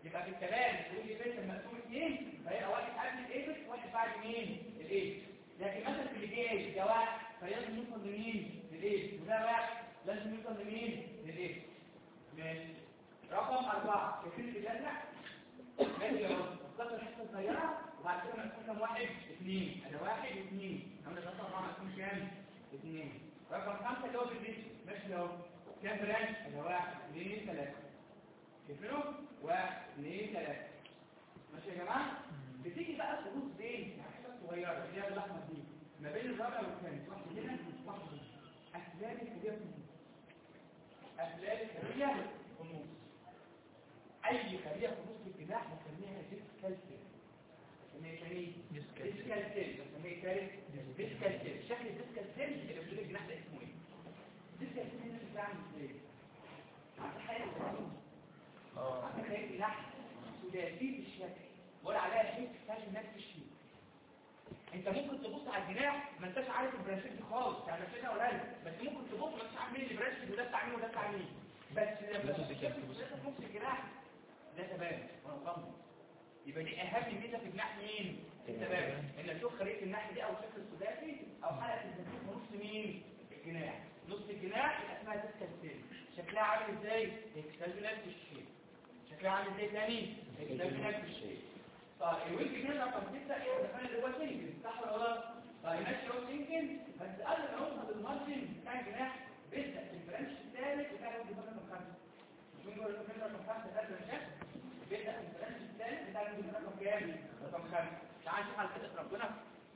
يبقى في الكلام تقول لي فيس المقسوم 2 فيبقى واحد قبل الايبكس واحد بعد مين؟ الايبكس. لكن مثلا في الجي اي ده واحد فلازم يوصل لمين؟ للايبكس. وده واحد لازم يوصل لمين؟ للايبكس. ماشي. رقم 4 شايفين الجدول؟ ماشي اهو. اختار الحته الصغيره وبعد كده مقسوم كام واحد؟ 2. انا 1 و2 عامل 4 مقسوم كام؟ 2. رقم 5 اللي هو بالديش ماشي اهو. كام برانش؟ انا 1 2 3. شايفينه؟ 1 2 3. ماشي يا جماعه؟ بتيجي بقى خطوط بين يعني حاجات صغيره اللي هي الاحمر دي ما بين الرابع والخامس واحد هنا واحد هنا. اسلال الكبيره في النص. اسلال الكبيره في النص. اي خليه في نص الجناح بنسميها ديسكالسيل. بنسميها ايه؟ ديسكالسيل. بنسميها ثالث ديسكالسيل. شكل الديسكالسيل اللي في الجناح ده اسمه ايه؟ الديسكالسيل دي بتعمل ازاي؟ عشان حاجه عشان خليه جناح ثلاثي الشكل بقول عليها شيء تحتاج نفس الشيء. انت ممكن تبص على الجناح ما انتش عارف البرانشات دي خالص يعني مش ولا لا بس ممكن تبص ما انتش عارف مين البرانش وده بتاع مين وده بتاع مين بس لما تبص الجناح ده تمام وانا مطمن. يبقى دي اهم ميزه في جناح مين؟ التمام. ان اشوف خليه الناحيه دي او الشكل الثلاثي او حلقه الزنزانه في نص مين؟ الجناح. نص الجناح يبقى اسمها ديسكالسيل. شكلها عامل ازاي؟ هيكتسب نفس الشيء. شكلها عامل ازاي تاني؟ هيكتسب نفس الشيء. طيب الويك كده رقم 6 احنا دخلنا اللي هو سنجل صح ولا غلط؟ طيب ماشي هو سنجل بس قبل ما نوصل للمارجن بتاع الجناح بيبدا في البرانش الثالث بتاع الويك رقم 5. مش بنقول الويك رقم 5 ده برانش بيبدا في البرانش الثالث بتاع الويك رقم كام؟ رقم 5. تعال نشوف على خلقه ربنا.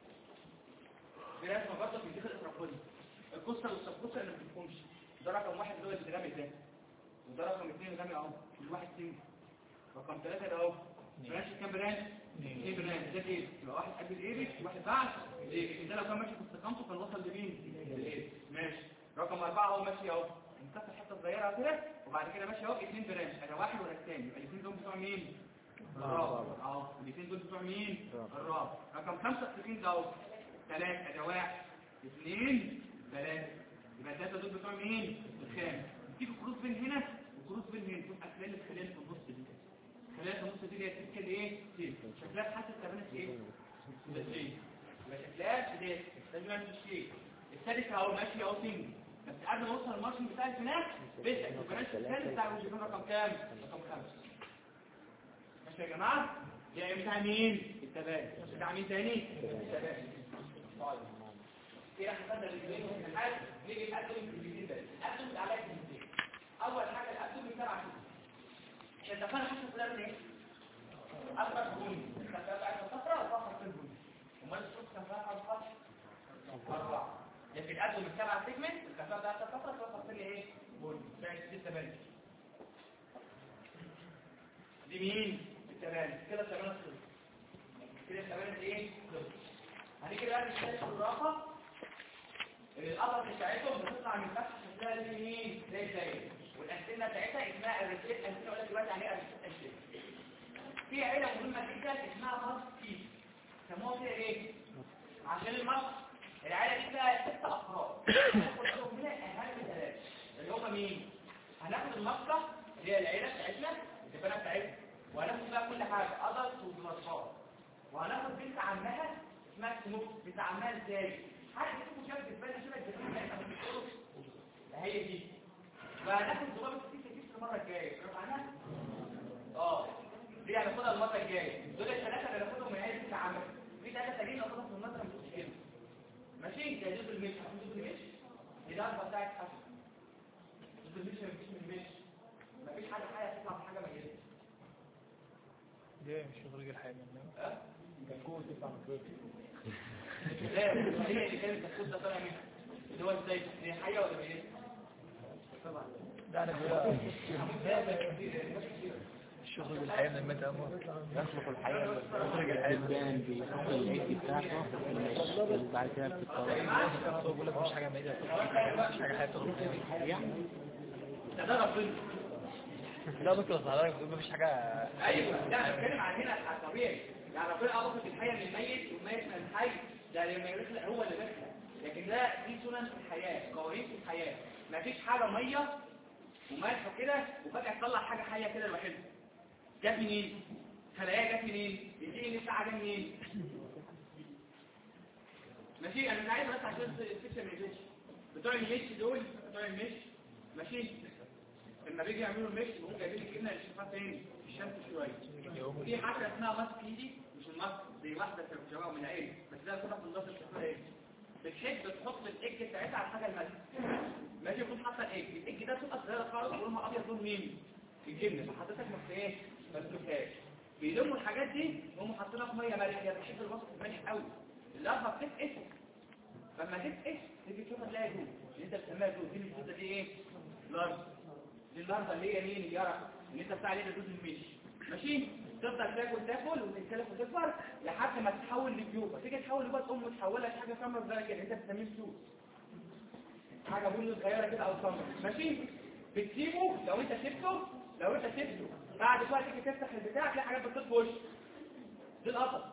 برانش برضه في خلقه ربنا. القصه والسبقصه اللي ما بتفهمش. ده رقم 1 اللي هو الجرام ده. وده رقم 2 غامق اهو. كل واحد سنجل. رقم 3 ده اهو. برانش كام برانش؟ 2 برانش. ده ايه؟ يبقى واحد قبل الايبكس وواحد بعد الايبكس. ده لو كان ماشي في استقامته كان وصل لمين؟ للايبكس. ماشي. رقم 4 اهو ماشي اهو. امسك الحته الصغيره كده وبعد كده ماشي اهو 2 برانش. انا واحد ولا الثاني؟ يبقى الاثنين دول بتوع مين؟ الرابع. اهو الاثنين دول بتوع مين؟ الرابع. رقم 5 السكين ده اهو 3 ادي 1 2 3. يبقى الثلاثه دول بتوع مين؟ الخامس. تيجي كروس بين هنا وكروس بين هنا تبقى خلال الخلال في النص دي. خلال النص دي هي تشكل ايه؟ سيل. شكلها حتى التبانه ايه؟ سيل. يبقى شكلها سيل. لازم الشيء. الثالث اهو ماشي اهو سنجل. بس قبل ما اوصل المارشن بتاع الجناح بيبدا البرانش الثالث بتاع الوجهين رقم كام؟ رقم 5. ماشي يا جماعه؟ ده بتاع مين؟ التبانه. بتاع مين تاني؟ التبانه. طيب. كده احنا خدنا الاثنين والحاجات نيجي نقدم الكلمتين ده. نقدم على الكلمتين. اول حاجه الابدوم بتاع احنا اتفقنا حاجه كلها من ايه؟ اكبر بني الخفاء بتاعت الصفراء والفقر في البني. امال الصوت خفاء على الخط 4. لكن الابدوم السبعه سيجمنت الخفاء بتاعت الصفراء والفقر في ايه؟ بني. بقت 6 بني. دي مين؟ التبانه. كده التبانه خلصت. كده التبانه ايه؟ خلصت. هنيجي بقى نشتغل في الرافه. القطر بتاعتهم بتطلع من فتحه شكلها زي مين؟ زي الدايره. والأنتنة بتاعتها اسمها الريسيت أنتنة. ولا دلوقتي عليها الريسيت أنتنة. في عيلة مهمة جدا اسمها ماسك كيس. سموها فيها ايه؟ عشان الماسك العيلة دي فيها 6 أفراد. هناخد منها أهم 3 اللي هم مين؟ هناخد الماسكة اللي هي العيلة بتاعتنا الدبانة بتاعتنا وهناخد بقى كل حاجة أدلت وبلاسات. وهناخد بنت عمها اسمها سموك. بنت عمها ازاي؟ حد اسمه شاف دبانة شبه الدبانة بتاعتها بتقوله هي دي. فهناخد ضباب الكيس المره الجايه رفعناها دي هناخدها المره الجايه. دول الثلاثه اللي هناخدهم من عيله العمل. في 3 تانيين هناخدهم في المره مش مشكله. ماشي ده جزء المشي. جزء المشي دي الضربه بتاعت حسن. جزء المشي مفيش من المشي. مفيش حاجه تطلع بحاجه ميته. ده مش خروج الحياه منها. كتكوت تطلع من البيت. لا هي اللي كانت الكتكوت ده طالع منها. اللي هو ازاي؟ هي حيه ولا ميته؟ طبعا ده انا بقول الشغل بالحياه من المتى يخلق الحياه الانسان بيحط العيد بتاعته بعد كده بتتطور. بقول لك مش حاجه ميته مش حاجه حياه تخرج يعني ده ربنا. لا بس حضرتك بتقول مفيش حاجه. ايوه لا بتكلم عن هنا على الطبيعي. يعني ربنا اضاف الحياه من الميت والميت من الحي. ده لما يخلق هو اللي بيخلق. لكن ده دي سنن في الحياه قوانين في الحياه. مفيش حاجه ميه وملح كده وفجاه تطلع حاجه حيه كده لوحدها. جت منين؟ خلايا جت منين؟ الدي ان بتاعها جه منين؟ ماشي انا مش عايز بس عشان السكشن ما يجيش بتوع المش دول بتوع المش ماشي لما بيجي يعملوا المش بيقوموا جايبين الجبنه الشفاف تاني الشمس شويه ودي حاجه اسمها ماسك ايدي مش الماسك دي واحده شباب من العين بس ده كده في النص الشفاف بتحب تحط الايج بتاعتها على الحاجه المالحه ماشي يكون حاطه الايج ده بتبقى صغيره خالص ولونها ابيض لون مين الجبنه فحضرتك ما ايه ما تشوفهاش بيلموا الحاجات دي وهم حاطينها في ميه مالحه هي بتحب الوسط المالح قوي اللحظه بتفقس لما تفقس تيجي تشوف تلاقي جوز اللي انت بتسميها جوز دي الجوزه دي ايه لارج دي اللارجه اللي هي مين اليرق اللي انت بتاع عليه ده جوز المشي ماشي تفضل تاكل وتتكلف وتكبر لحد ما تتحول لبيوبه تيجي تحول لبيوبه تقوم متحوله لحاجه سمراء صغيره كده انت بتسميه سوس حاجه بني صغيره كده او سمراء ماشي بتسيبه لو انت سبته بعد شويه تيجي تفتح البتاع تلاقي حاجات بتطير في وشك دي القطط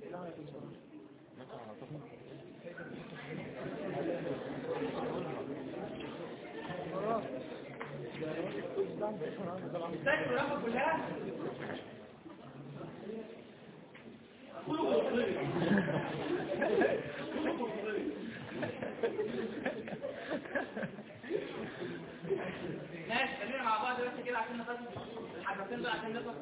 الساكن الرقم كلها ناس خلينا مع بعض بس كده عشان نخلص الحاجتين دول عشان نخلص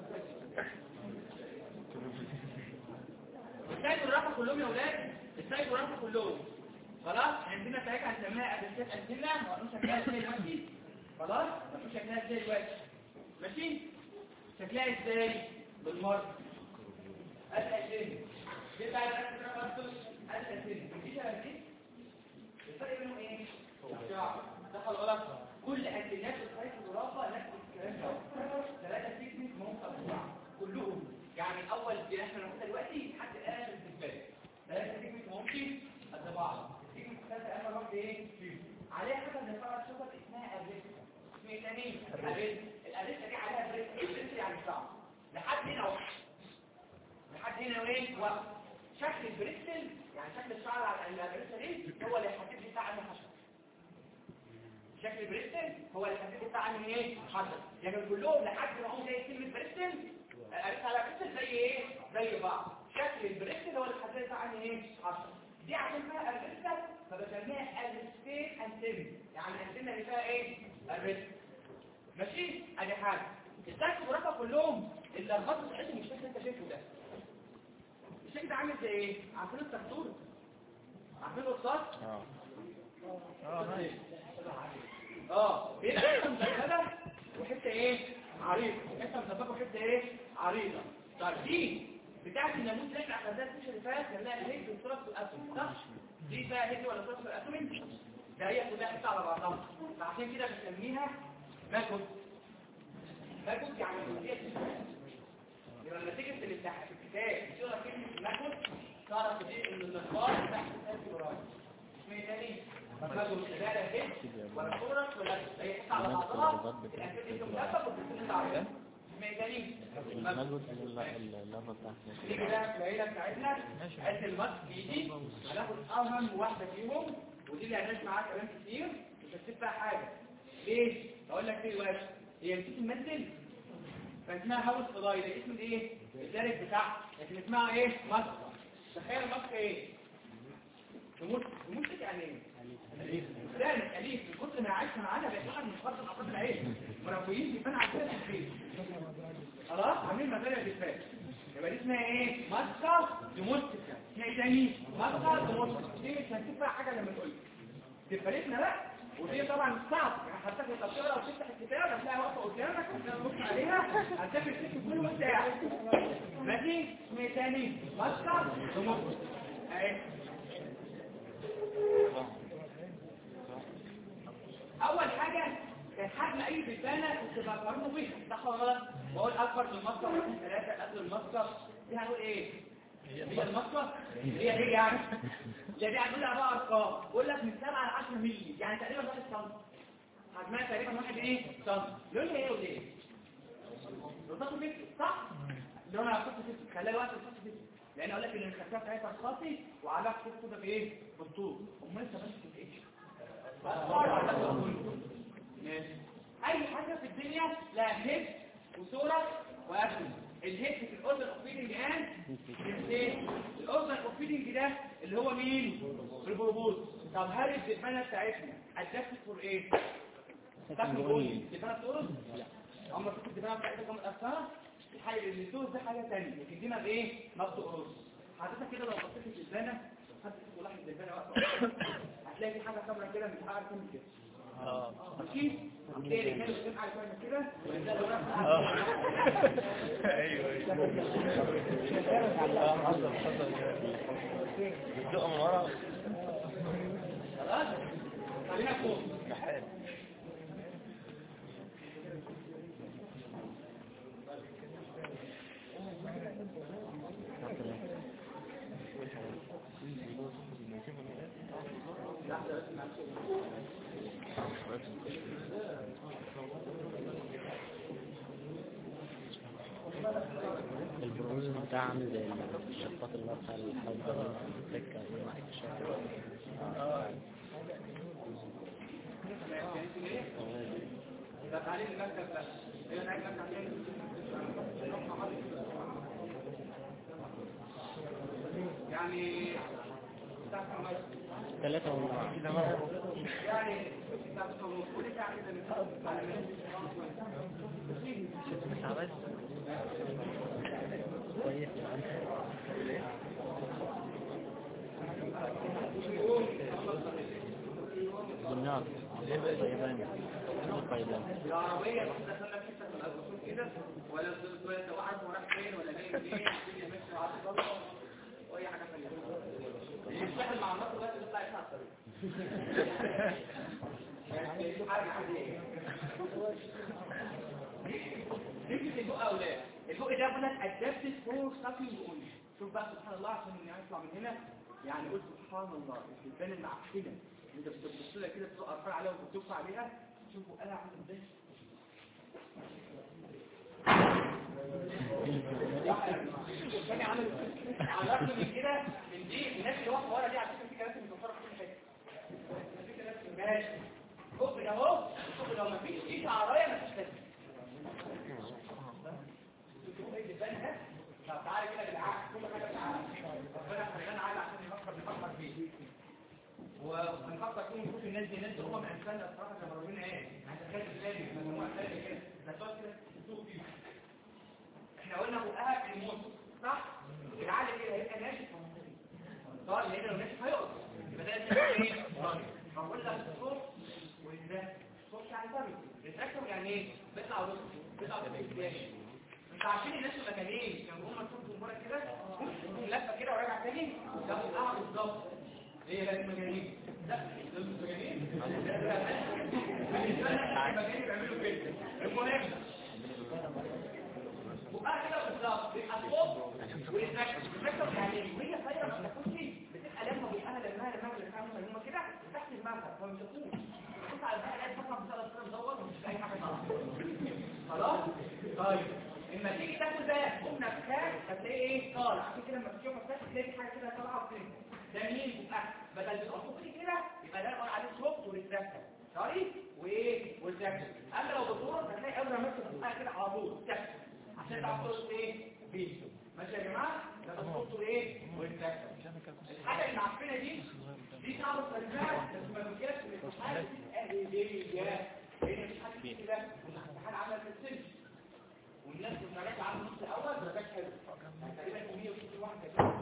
السايكل الرقم كلهم يا ولاد السايكل الرقم كلهم خلاص عندنا سايكل هنسميها ابلكات انتنا وهنقول شكلها ازاي دلوقتي خلاص هنقول شكلها ازاي دلوقتي ماشي شكلها ازاي بالمره الاساسي دي بقى الاساسي دي الفرق بينهم ايه ده غلط كل انتنات السايكل الرقم نفس الكلام ده 3 سيجمنت ممكن كلهم يعني الاول اللي احنا هناخدها دلوقتي لحد اخر السيجمنت 3 سيجمنت ممكن قد بعض السيجمنت الثالثه اهم واحده ايه عليها حاجه بنفرق شوفه اسمها اريست اسمها ثاني الاريست دي عليها بريست يعني صعب لحد هنا ايه وقت شكل البريستل يعني شكل الشعر على الاريست دي هو اللي هيحدد لي بتاع عنه حشره شكل البريستل هو اللي هيحدد لي بتاع عنه ايه حشره يعني كلهم لحد ما هم زي كلمه بريستل قالت على بريستل زي ايه زي بعض شكل البريستل هو اللي هيحدد لي بتاع عنه ايه حشره دي عشان فيها البريستل فبسميها الستين انتن يعني الانتن اللي فيها ايه البريستل ماشي ادي حاجه السايكل ورقه كلهم اللي الخط بتاعتهم مش شكل انت شايفه ده الشكل ده عامل زي ايه عارفين التخطور عارفين القصاص هنا حته مدببه وحته ايه عريضه حته مدببه وحته ايه عريضه طيب دي بتاعت الناموس اللي احنا اخدناها السيشن اللي فات كانها هيك والصراط والاتوم صح دي بقى هيك ولا صراط والاتوم ده هي كلها حته على بعضها فعشان كده بنسميها ماكوس يعني لما تيجي في الكتاب تقرا كلمه ماكوس تعرف دي ان المقدار تحت الوراي اسمه تاني ماكوس ده هيك ولا صوره ولا هي حته على بعضها الاساس انت مكتب وبتكتب عليها اسمه تاني المجهود اللفظ بتاعتنا دي كده العيله بتاعتنا قد الماسك دي هناخد اهم واحده فيهم ودي اللي هنعيش معاها كلام كتير مش هتسيب فيها حاجه ليه اقول لك ليه دلوقتي هي نسيت تمثل فاسمها هاوس فضاي ده اسم ايه الدارج بتاعها لكن اسمها ايه ماسك تخيل ماسك ايه تموت يعني ايه ذلك اليف من كتر ما عايشه معانا بيطلع من فرط الاطراف العين مربيين بيبان عندنا في البيت خلاص عاملين مزارع بالفات يبقى دي اسمها ايه ماسكه دوموستيكا اسمها ايه تاني ماسكه دوموستيكا دي مش هنسيب حاجه لما نقول تفرقنا بقى ودي طبعا صعب يعني حتى في التفسير لو تفتح الكتاب هتلاقي واقفه قدامك هتلاقي نبص عليها هتلاقي الاسم كله وانت قاعد ماشي اسمها تاني ماسكه دوموستيكا اهي اول حاجه كان حجم اي بلبانه كنت بقارنه بيها صح ولا غلط بقول اكبر من المسطره رقم 3 قبل المسطره دي هنقول ايه هي المسطره هي يعني دي هنقول على بقى ارقام بقول لك من 7 ل 10 مللي يعني تقريبا 1 سم حجمها تقريبا 1 ايه سم لونها ايه وليه رصاص فيك صح لونها رصاص فيك خليها وقت رصاص فيك لان اقول لك ان الخلفيه بتاعتها رصاصي وعليها خطوط كده بايه بالطول امال انت ماشي في ايه اي حاجه في الدنيا لها هيد وصوره واكشن الاورجن اوف فيدنج ده اللي هو مين؟ البروبوز. طب هل الدبانه بتاعتنا ادابتد فور ايه؟ تاكل بوني الدبانه بتقرص؟ لا. عمر فيك الدبانه بتاعتها كام متقسمه؟ الحاجه اللي بتقرص دي حاجه ثانيه، لكن دي ما ايه؟ ما بتقرص. حضرتك كده لو بصيت في الدبانه خدت صلاح الدبانه واقفه هتلاقي في حاجه كامله كده مش عارف تعمل كده. ماشي؟ هتلاقي الرجاله بتبقى عارفه تعمل كده ايوه بتزق من ورا. خلاص؟ خلينا فوق. البروز بتاع عامل زي الشفاط اللي هو بتاع الحوض السكة يعني 3 ونص يعني كويس. بالنار طيبان العربية واحدة سنة حتة من الأرض كده ولا ده واحد وراح فين ولا جاي منين الدنيا ماشية على الضلمة وأي حاجة ثانية الشحن مع النار دلوقتي بيطلع يطلع الطريق حاجة عادية نمسك البق أولاد البق ده بقول لك أدابتد فور ساكينج أونلي شوف بقى سبحان الله عشان يطلع من هنا يعني قلت سبحان الله البلدان المعفنة انت بتبص لها كده بتبقى قرفان عليها وبتبص عليها شوفوا قلع عامل ازاي الثاني عامل على الرغم من كده من دي الناس اللي واقفه ورا دي على فكره في كراسي متوفره في كل حته ماشي فوق كده اهو فوق لو مفيش شيشه عرايه مفيش لازمه شوفوا ايه الدبان ده طب تعالى كده بالعكس كل حاجه بالعكس ربنا خلينا عايز عشان نفكر فيه وهنفكر فيهم نشوف الناس دي ناس هم من امثالنا الصراحه زي ما ربنا ايه هتخيل ازاي مجموعه ثانيه كده ده تقعد كده تسوق فيه احنا قلنا بقها في الموت صح العقل كده هيبقى ناشف طبعا هنا لو ناشف هيقف يبقى ده ايه فبقول لك الصوت وده الصوت يعني ثابت الريتراكتور يعني ايه بيطلع ورا بيطلع قدام انت عارفين الناس المكانين كانوا هم تشوفوا المره كده لفه كده وراجع تاني ده بقى بالظبط هي لازم مجانين لا لازم مجانين المجانين بيعملوا كده المهم وبقى كده بالظبط بيبقى الصوت والريتراكتور يعني وهي صايره ما بتاكلش بتبقى لما بيبقى لما بيفهموا هم كده تحت المركب فما بيشوفوش بص على البقى الاقي فقط بتاع الصوره مدور ومش اي حاجه خلاص طيب لما تيجي تاكل ده قمنا بكام هتلاقي ايه طالع عشان كده لما تشوف مفتاح تلاقي حاجه كده طالعه وكده ده مين يبقى بدل بتحطه كده يبقى ده نقول عليه صوت وريتراكتور طريق وايه والريتراكتور اما لو بتدور هتلاقي اول ما ماسك بقى كده على طول تكتب عشان تعرف تقول ايه بيه ماشي يا جماعه ده صوت وايه والريتراكتور الحاجه المعفنه دي صعبه تفهمها بس ما تجيش في الامتحان اهليه هي مش حاجه كده الامتحان عمل في السجن والناس درجات عامل نص الاول درجات حلوه تقريبا 160 واحد كده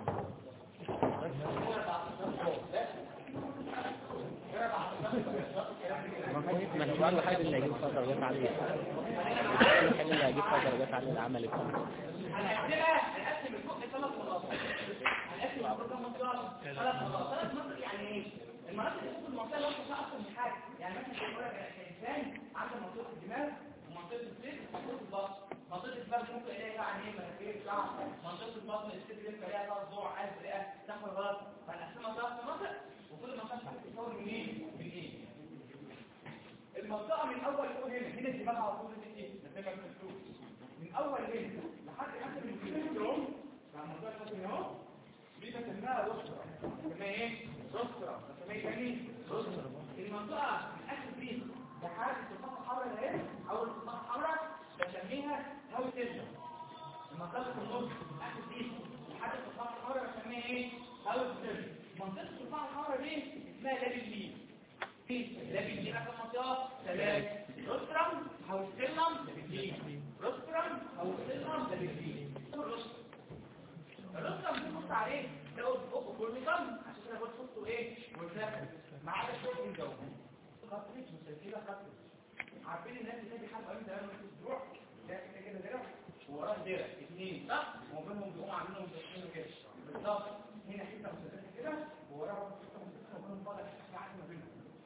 ما السؤال الوحيد اللي هيجيب فيها درجات عالية الحل اللي هيجيب فيها درجات عالية العمل الكامل هنقسم الفوق لثلاث مناطق هنقسم الفوق ثلاث مناطق يعني ايه المناطق اللي فوق المنطقه اللي فيها اكتر من حاجه يعني مثلا بيقول لك كانسان عنده منطقه الدماغ ومنطقه الصدر ومنطقه البطن منطقه الفم ممكن الاقي فيها عينين مناخير شعر منطقه البطن الصدر يبقى ليها ثلاث ضلوع قلب رئه تحمل غلط فنقسمها ثلاث مناطق وكل منطقه بتتكون من ايه المنطقه من اول يقول هنا الدماغ على طول دي نسميها الفلوس من اول هنا لحد اخر الفلوس يعني المنطقه اللي اهو دي بنسميها روسترا بنسميها ايه روسترا بنسميها ايه روسترا المنطقه من اخر دي لحد الصفحه الحمراء اهي او الصفحه الحمراء بسميها هاوي تيشن المنطقه في النص اخر دي لحد ايه؟ هاوس سيرفيس. منطقه الصفاعه الحمراء دي اسمها لابيلين. لابيلين كم منطقه؟ 3. روسترم هاوستيلم لابيلين. روسترم هاوستيلم لابيلين. الروسترم بنبص عليه لو فوق كورنيكم عشان كده بقول صوته ايه؟ والنفس ما عدا الشوطين دول. خطرت مسلسله خطرت. عارفين الناس اللي بتدي حد قوي زمان في الدروع ده كده كده ووراه دايره 2 صح؟ وبينهم بيقوموا عاملينهم زي كده بالظبط. هنا حته مسلسله كده ووراها حته مسلسله وبينهم بعض الحاجات ما بينهم.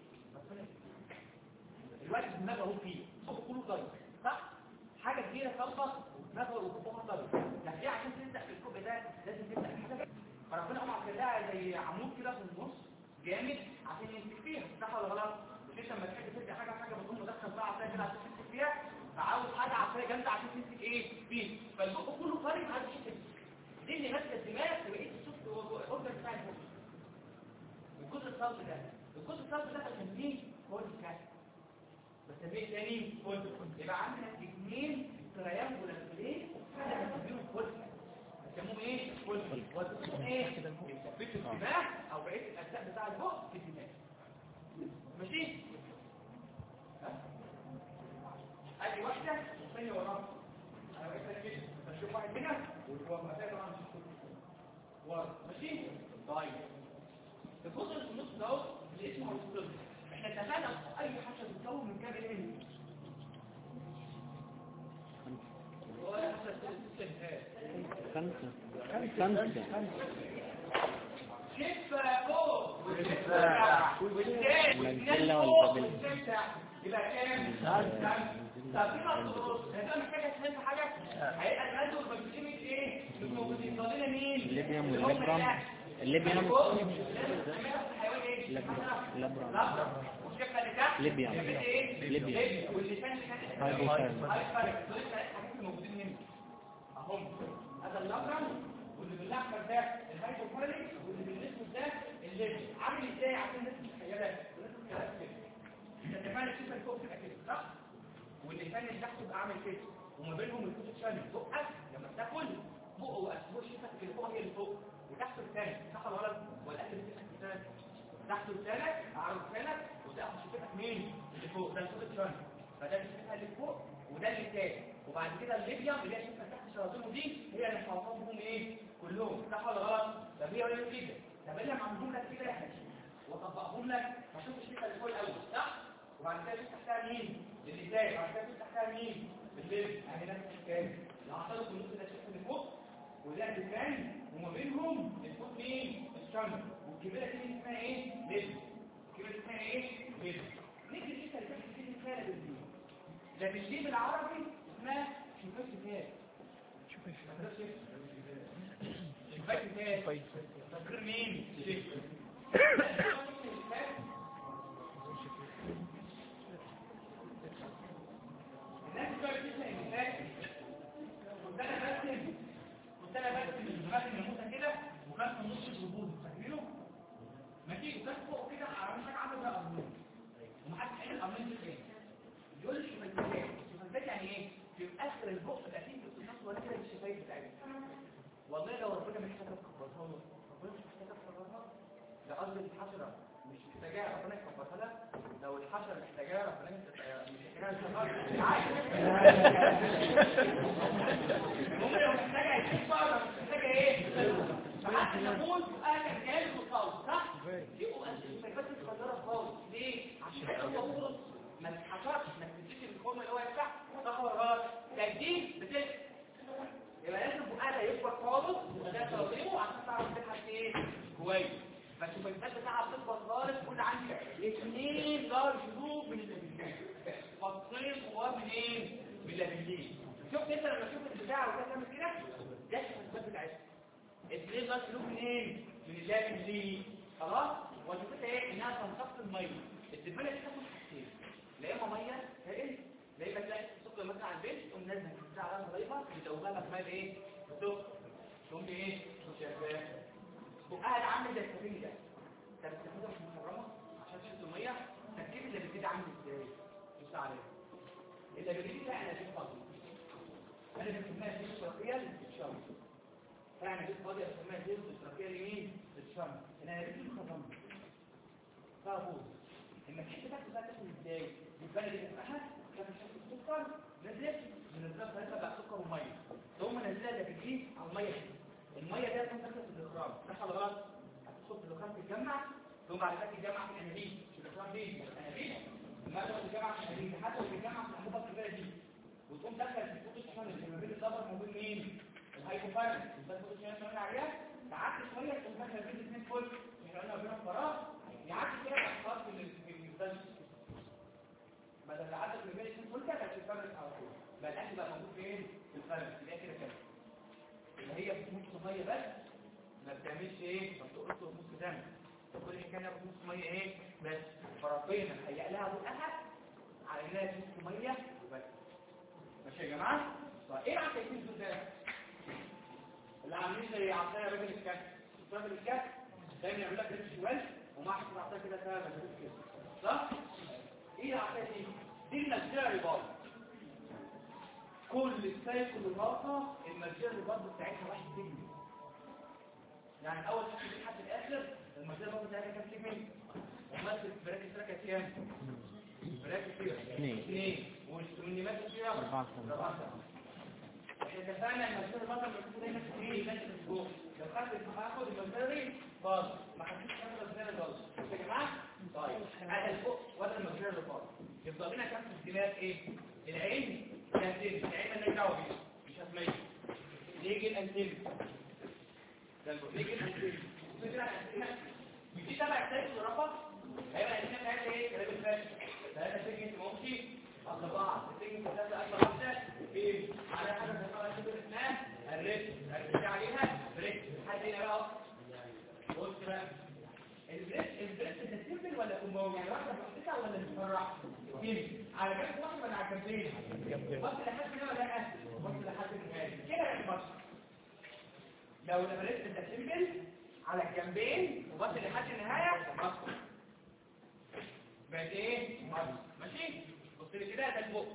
الوقت دماغه اهو فيه كله ضرب صح؟ حاجه كبيره صلبه ودماغه وفوقها ضرب. يعني عشان تبدا في الكوب ده لازم تبدا بحاجه فربنا قام عاملها زي عمود كده في النص جامد عشان يمسك فيها صح ولا غلط؟ مش لما تحب تبدا حاجه بتقوم مدخل بقى عصايه كده عشان تمسك فيها فعاوز حاجه عصايه جامده عشان تمسك ايه فيه فالبق كله طري عايز يشد دي اللي ماسكه الدماغ وبقيت تشوف الاوردر بتاع البق الجزء الصلب ده بسميه كورتيكال بسميه تاني كورتيكال يبقى عندنا 2 تريانجولار بلين احنا بنسميهم كورتيكال بيسموهم ايه كورتيكال واسمهم ايه بيثبتوا الدماغ او بقيه الاجزاء بتاع البق في الدماغ ماشي ادي واحده والثانيه وراها انا بقيت كده بشوف واحد هنا وهو مسافه طبعا ورا ماشي طيب الجزء اللي في النص ده اللي اسمه الستيل احنا اتفقنا اي حاجه بتتكون من كام الين هو حاجه خمسة شفه فوق والثاني المنزلة والبابل يبقى كام؟ طب في مخصوص هتبقى محتاجه تفهم حاجه هيبقى المادة والبابلين ايه؟ مش موجودين فاضلين مين؟ الليبيوم والليبرام الليبيوم والشفه اللي تحت ليبيوم ليبيوم واللسان اللي تحت موجودين هنا اهم هذا اللبرم واللي بالاحمر ده الهايبوكوريك واللي بالاسود ده اللي عامل ازاي عشان الناس متخيله والناس متخيله كده اتفقنا الشفه اللي فوق تبقى كده صح واللسان اللي تحت يبقى عامل كده وما بينهم الفوتوشن بقك لما تاكل بقه واسبوع الشفه اللي فوق هي اللي فوق وتحت الثاني صح ولا غلط والاكل اللي تحت لسانك عرض لسانك وتاخد شفتك مين اللي فوق ده الفوتوشن فده الشفه اللي فوق وده اللي تاني وبعد كده الليبيوم اللي هي الشفه تحت شرايطهم دي هي اللي حافظهم ايه كلهم صح ولا غلط طب هي ولا كده طب انا عاملهم لك كده وطبقهم لك فشوف الشفه اللي فوق الاول صح وبعد كده شوف تحتها مين اللسان وبعد كده شوف تحتها مين الليل اهي نفس الكلام العصايه في النص ده الشفه اللي فوق وده اللسان وما بينهم الفوق مين الشمس والكبيره دي اسمها ايه ليل الكبيره اسمها ايه ليل نيجي الشفه اللي تحت دي اسمها بالليل ده بالليل بالعربي اسمها شفاف شفاف تفكير مين الناس بقى بتسمع النفاق كنت انا برسم الدماغ المنموسه كده وكان في النص الجبود فاكرينه ماشي وكان فوق كده عامل حاجه عامله زي القرنين ومحدش قال القرنين دي ايه يقول لي شفايفات يعني ايه في اخر البق بقى فيه اتصاص ولا كده بالشفايف بتاعتها والله لو ربنا محتاج تكبرها له ربنا مش محتاج تكبرها ده قصدي الحشره مش محتاجاها ربنا يكبرها لها لو الحشره محتاجاها ربنا مش محتاجاها ممكن لو محتاجه يكبر محتاجه ايه فحتى نقول اكل جامد وصوت صح يبقوا الشفايفات الصغيره خالص ليه عشان هو ما تتحشرش ما تديش الفورم اللي هو يفتح صح ولا غلط تجديد بتلك يبقى لازم بقى يكبر خالص وده تنظيمه عشان تعرف تلحق ايه كويس بس الشفايفات بتاعها بتكبر خالص كل عندي 2 لارج لوب من اللابيلين فصين صغار من ايه من اللابيلين شفت انت لما تشوف البتاع وده تعمل كده ده الشفايفات بتاعتها 2 لارج لوب من ايه من اللابيلين خلاص وظيفتها ايه انها تمتص الميه الدبانه دي تاخد حاجتين لا اما ميه سائل لا اما تلاقي سكر مثلا على البيت تقوم نازل بتاع على نظيفه بتدوبها لك ميه ايه سكر تقوم ايه شفاف بقها عامل زي السفينه ده انت بتستخدمها مش محرمه عشان تشد الميه تركيب اللي بتدي عامل ازاي بص عليه اللي بتدي ده انا دي فاضي انا بسميها دي شرطيه للشرط يعني دي فاضيه بسميها زيرو التركيه اليمين الشمس انا هريد الخرم فابوظ لما تحس تاكل بقى تاكل ازاي يبقى دي اسمها كانت السكر نزلت من الزرع ثلاثه بقى سكر وميه ثم نزلها ده بالايه على الميه الميه دي هتكون داخله في الاخراج صح ولا غلط هتدخل في الاخراج تتجمع ثم بعد كده تتجمع في الانابيب الاخراج دي الانابيب لما تتجمع في الانابيب حتى تتجمع في الانبوبه الكبيره دي وتقوم داخل في الفوق الشمال اللي ما بين الضبر وما بين مين الهايبوفايرس بس الفوق الشمال شغال عليها تعدي شويه تقوم داخل بين الاثنين فول احنا قلنا بينهم فراغ يعدي كده خلاص في المستشفى بدل تعدي في بين الاثنين فول ده بس الفرق على طول بقى الاكل بقى موجود فين في الفرق يبقى كده كده اللي هي بتمص ميه بس ما بتعملش ايه ما بتقولش بتمص دم كل حكايه بتمص ميه ايه بس فربنا هيئ لها بقها على انها تمص ميه وبس ماشي يا جماعه طيب ايه العكاكين دول ده اللي عاملين زي عصايه راجل الكهف راجل الكهف دايما يعمل لك رجل شمال ومع حته العصايه كده فيها مجهود كده صح ايه العصايه دي المسجله رباط كل السايكل الرابطه المسجله الرباط بتاعتها واحد سجن يعني اول حاجه دي لحد الاخر المسجله الرباط بتاعتها كام سجن ومثل براكت تراكه كام براكت فيها 2 والنمات فيها 4 احنا اتفقنا ان المسجله الرباط بتكون دايما في نفس الاسبوع لو خدت هاخد المسجله دي باظ ما خدتش حاجه المسجله الرباط يا جماعه طيب هذا الفوق وده المسجله الرباط يفضل لنا كام في الدماغ ايه العين الانتين العين اللي دعوه بيه مش هتميز يجي الانتين ده يجي الانتين فكره دي تبع السايكل الرابط هيبقى الانتين بتاعتها ايه كلام الفاشل ثلاثه سجن ممشي على بعض السجن ثلاثه اكبر واحده فين على حاجه بنقولها كده اسمها الريت هنرجع عليها بريك حد هنا بقى بص بقى البريك ده سيمبل ولا كومباوند يعني واحده بتفتح ولا بتفرع سيمبل على جنب واحد ولا على جنبين بص لحد هنا ولا لا بص لحد النهايه كده يا بص لو البريك ده سيمبل على الجنبين وبص لحد النهايه بص بقت ايه ماشي بص لي كده ده الفوق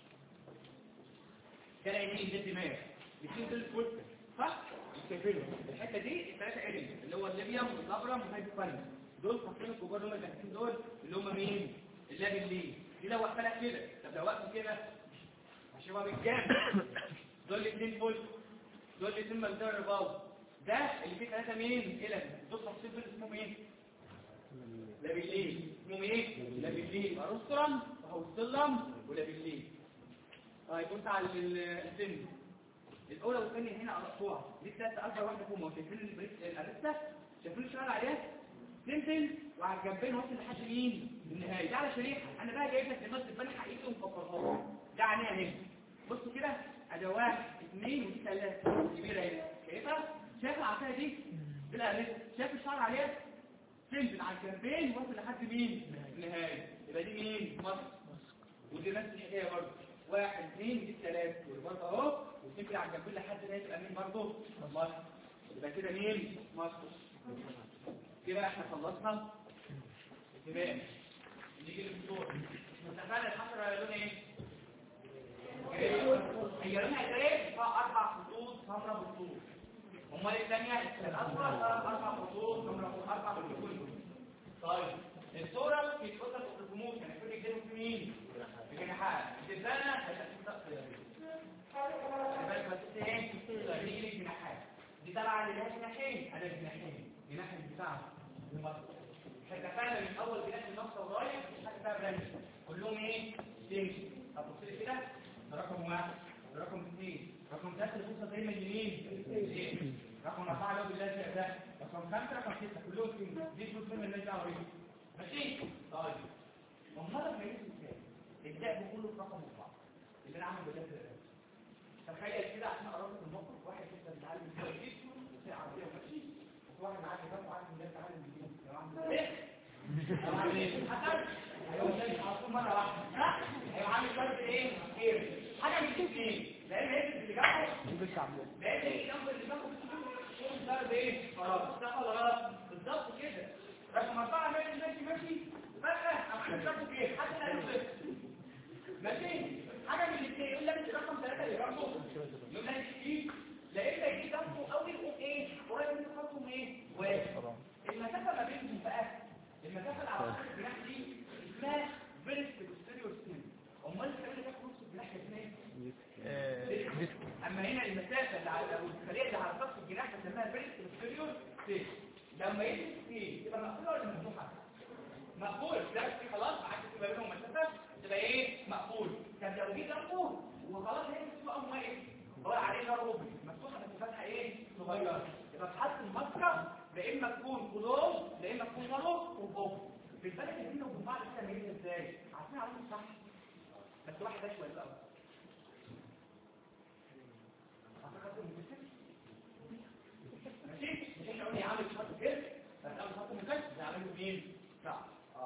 كده يمين ده دماغ الاثنين دول فوق صح شايفينه الحته دي الثلاثه علم اللي هو الليبيوم والابرم والهايبوفالم دول فاصلين الكبار هم الجاهزين دول اللي هم مين اللاب الليل دي لو وقفنا كده طب لو وقفوا كده مش هو بالجامد دول الاثنين فوق دول الاثنين مقدار الرباط ده اللي فيه ثلاثه مين كده دول فاصلين دول اسمهم ايه لاب الليل اسمهم ايه لاب الليل ارسترم وهو السلم ولاب الليل كنت على السن الاولى والثانيه هنا قرأتوها دي ثلاثه اكبر واحده فيهم شايفين الارسته شايفين الشغل عليها سنتل وعلى الجنبين وصل لحد مين النهايه ده على شريحه انا بقى جايب لك النص الثاني حقيقي ومفكرها ده عينيها هنا بصوا كده ادي 1 2 ودي 3 كبيره هنا شايفها شايف العصايه دي بالارسته شايف الشغل عليها سنتل على الجنبين وصل لحد مين النهايه يبقى دي مين مصر ودي نفس الحكايه برضه 1 2 دي 3 برضه اهو وتمشي على الجنب لحد ما تبقى مين برضه مصر يبقى كده مين مصر كده احنا خلصنا الاتباع نيجي للدكتور اتفقنا الحشره لون ايه هي لونها ايه فيها 4 خطوط حمراء بالطول امال الثانيه الاصفر 4 خطوط حمراء 4 خطوط طيب الصوره في خطه الرسومات يعني كل يجيبوا في مين في جناحات الثانيه بس ايه دي جناحات دي طالعه لها جناحين انا جناحين جناح بتاعها اتفقنا من اول جناح النص ورايح مش حاجه فيها برانش كلهم ايه سينج هتبص لي كده ده رقم 1 ده رقم 2 رقم 3 الفرصه دايما يمين رقم 4 لو بالله ده رقم 5 رقم 6 كلهم سينج دي فلوس من الناس دعوه بيهم ماشي طيب امال ما يجيش ازاي الدعم كله في رقم 4 اللي انا عامله ده تخيل كده عشان اقرب الموقف واحد لسه بيتعلم كويس في عربيه وماشي واحد معاه كتاب وعارف ان ده بيتعلم جديد تمام ايه طبعا ايه حسن هيقول لي على مره واحده ها هيبقى عامل فرق ايه خير حاجه من الاثنين لان هي اللي جنبه لان هي جنب اللي جنبه ضرب ايه خلاص ده ولا غلط بالظبط كده رقم 4 ماشي فجاه عمل ضرب ايه حتى لا يصير ماشي حاجه من الاثنين يقول لك رقم 3 اللي جنبه يقول لك ايه لا اما يجي جنبه او يقوم ايه مسافاتهم ايه؟ واحد. المسافه ما بينهم بقى المسافه اللي على نص الجناح دي اسمها فيرست بوستيريور ستيم. امال الكلام اللي كان في نص الجناح اسمها ايه؟ اما هنا المسافه اللي على الخليه اللي على نص الجناح بنسميها فيرست بوستيريور ستيم. لما يمسك فيه تبقى مقفوله ولا مفتوحه؟ مقفول. ده في خلاص ما عادش في ما بينهم مسافه تبقى ايه؟ مقفول. طب لو جيت جنبه وخلاص هيمسك بقى واقف هو عليه ضرب مفتوحه بس فتحه ايه؟ صغيره. يبقى تحط المسكه لا اما تكون كلوز لا اما تكون نارو وفوق. بالفرق بينهم وبين بعض كده ميزه ازاي؟ عارفين عليهم صح بس واحد اشوى بقى. ماشي؟ مش احنا قلنا يعمل خط كده بس اول خط مكشف يعمله مين؟ صح.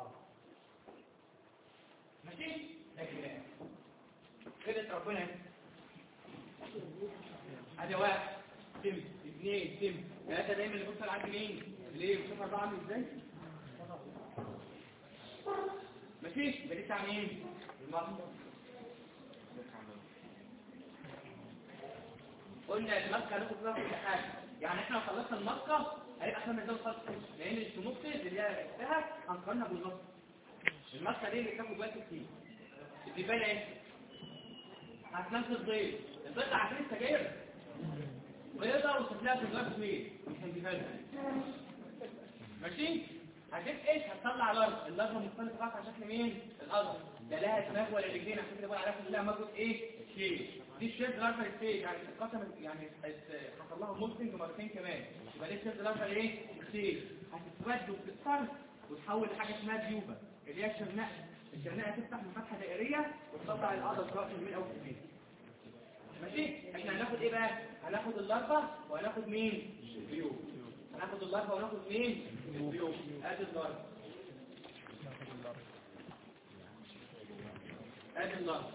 ماشي؟ لكن كده ربنا ادي واحد تم اثنين تم ثلاثه دايما اللي بص على مين؟ ليه؟ وشوف اربعه عامل ازاي؟ ماشي؟ ده لسه مين؟ المصدر. قلنا المسكه هناخد فيها كل حاجه يعني احنا لو خلصنا المسكه هيبقى احنا بنزود خالص لان السموكس اللي هي اختها هنقارنها بالنص. المسكه دي اللي بتاخد وقت كتير. الدبانه ايه؟ هتنفذ الضيط. الضيط عارفين السجاير بيضة وشكلها في الوقت طويل مش هنجيبها لها. ماشي؟ هتجيب ايش؟ هتطلع لارج. اللارج مختلفه بقى على شكل مين؟ الارض. لا لها دماغ ولا رجلين عشان كده بقول عليها كلها مجهود ايه؟ شيء. دي الشيرد لارج ستيج يعني القسم يعني حصل لها مولتنج مرتين كمان. يبقى دي الشيرد لارج ايه؟ ستيج. هتتمد وتتكسر وتحول لحاجه اسمها ديوبه اللي هي الشرنقه. الشرنقه تفتح من فتحه دائريه وتطلع العضله سواء في اليمين او في اليمين. ماشي؟ احنا هناخد ايه بقى؟ هناخد اللارفا وهناخد مين؟ البيوت. هناخد اللارفا وناخد مين؟ البيوت. ادي اللارفا. ادي اللارفا.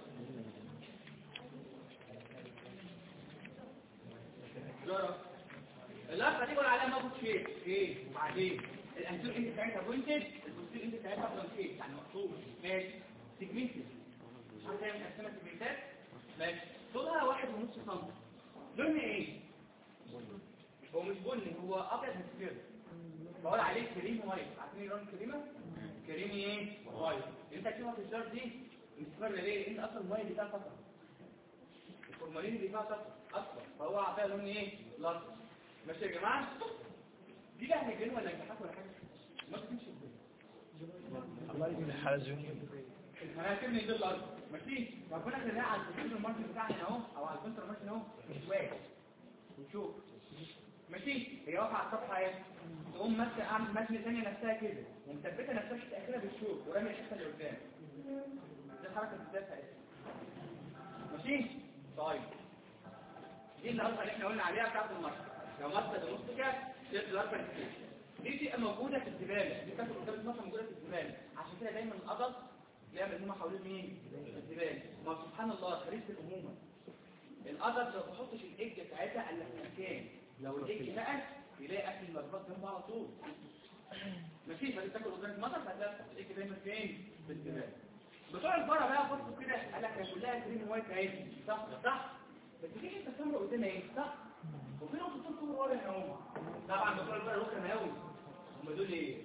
اللارفا دي بقول عليها ماخد شيء ايه؟ وبعدين الانسول انت بتاعتها بوينتد البوستيل انت بتاعتها بلانكيت يعني مقصود. ماشي؟ سيجمنتد. عشان تعمل مقسمه سيجمنتات. ماشي؟ طولها 1.5 سم. لونها ايه؟ هو مش بني هو ابيض مصفر. بقول عليه كريم وايت. عارفين لون الكريمه؟ كريمي ايه؟ وايت. انت تشوفها في الشارت دي مصفر ليه؟ لان اصلا الميه دي فيها صفر. الفورمالين اللي فيها صفر اصفر فهو عطاها لون ايه؟ الاصفر. ماشي يا جماعه؟ دي بقى هنجن ولا امتحان ولا حاجه؟ ما تمشي الله يجزي الحلزون. هنكمل دول الارض. ماشي؟ ربنا خليها على البوستيريور مارجن بتاعنا اهو او على الفنتر مارجن اهو مش واقف. ونشوف. ماشي؟ هي واقفه على الصفحه اهي. تقوم ماسكه اعمل ماشيه ثانيه نفسها كده ومثبته نفسها في اخرها بالشوك وراميه الحته اللي قدام. دي حركه بتدافع ايه؟ ماشي؟ طيب. دي الارض اللي احنا قلنا عليها بتاعت المارجن. لو ماسكه دومستيكا تبقى الارض دي بتبقى موجوده في الزباله. دي كانت قدام المصنع موجوده في الزباله. عشان كده دايما القدر يعمل هم حوالين مين؟ الزباله. ما سبحان الله خريطه الامومه. القدر لو ما تحطش الايج بتاعتها الا في مكان. لو الايج بقى يلاقي اكل المربط جنبه على طول. ماشي؟ فدي تاكل قدام المطر فهتلاقي الايج دايما فين؟ في الزباله. بتوع البره بقى بصوا كده قال لك هي كلها كريم وايت اهي. صح صح؟ بس تيجي انت تسمع قدام ايه؟ صح؟ وفي نقطتين كبار ورا هنا اهو. طبعا بتوع البره رخم قوي. هم دول ايه؟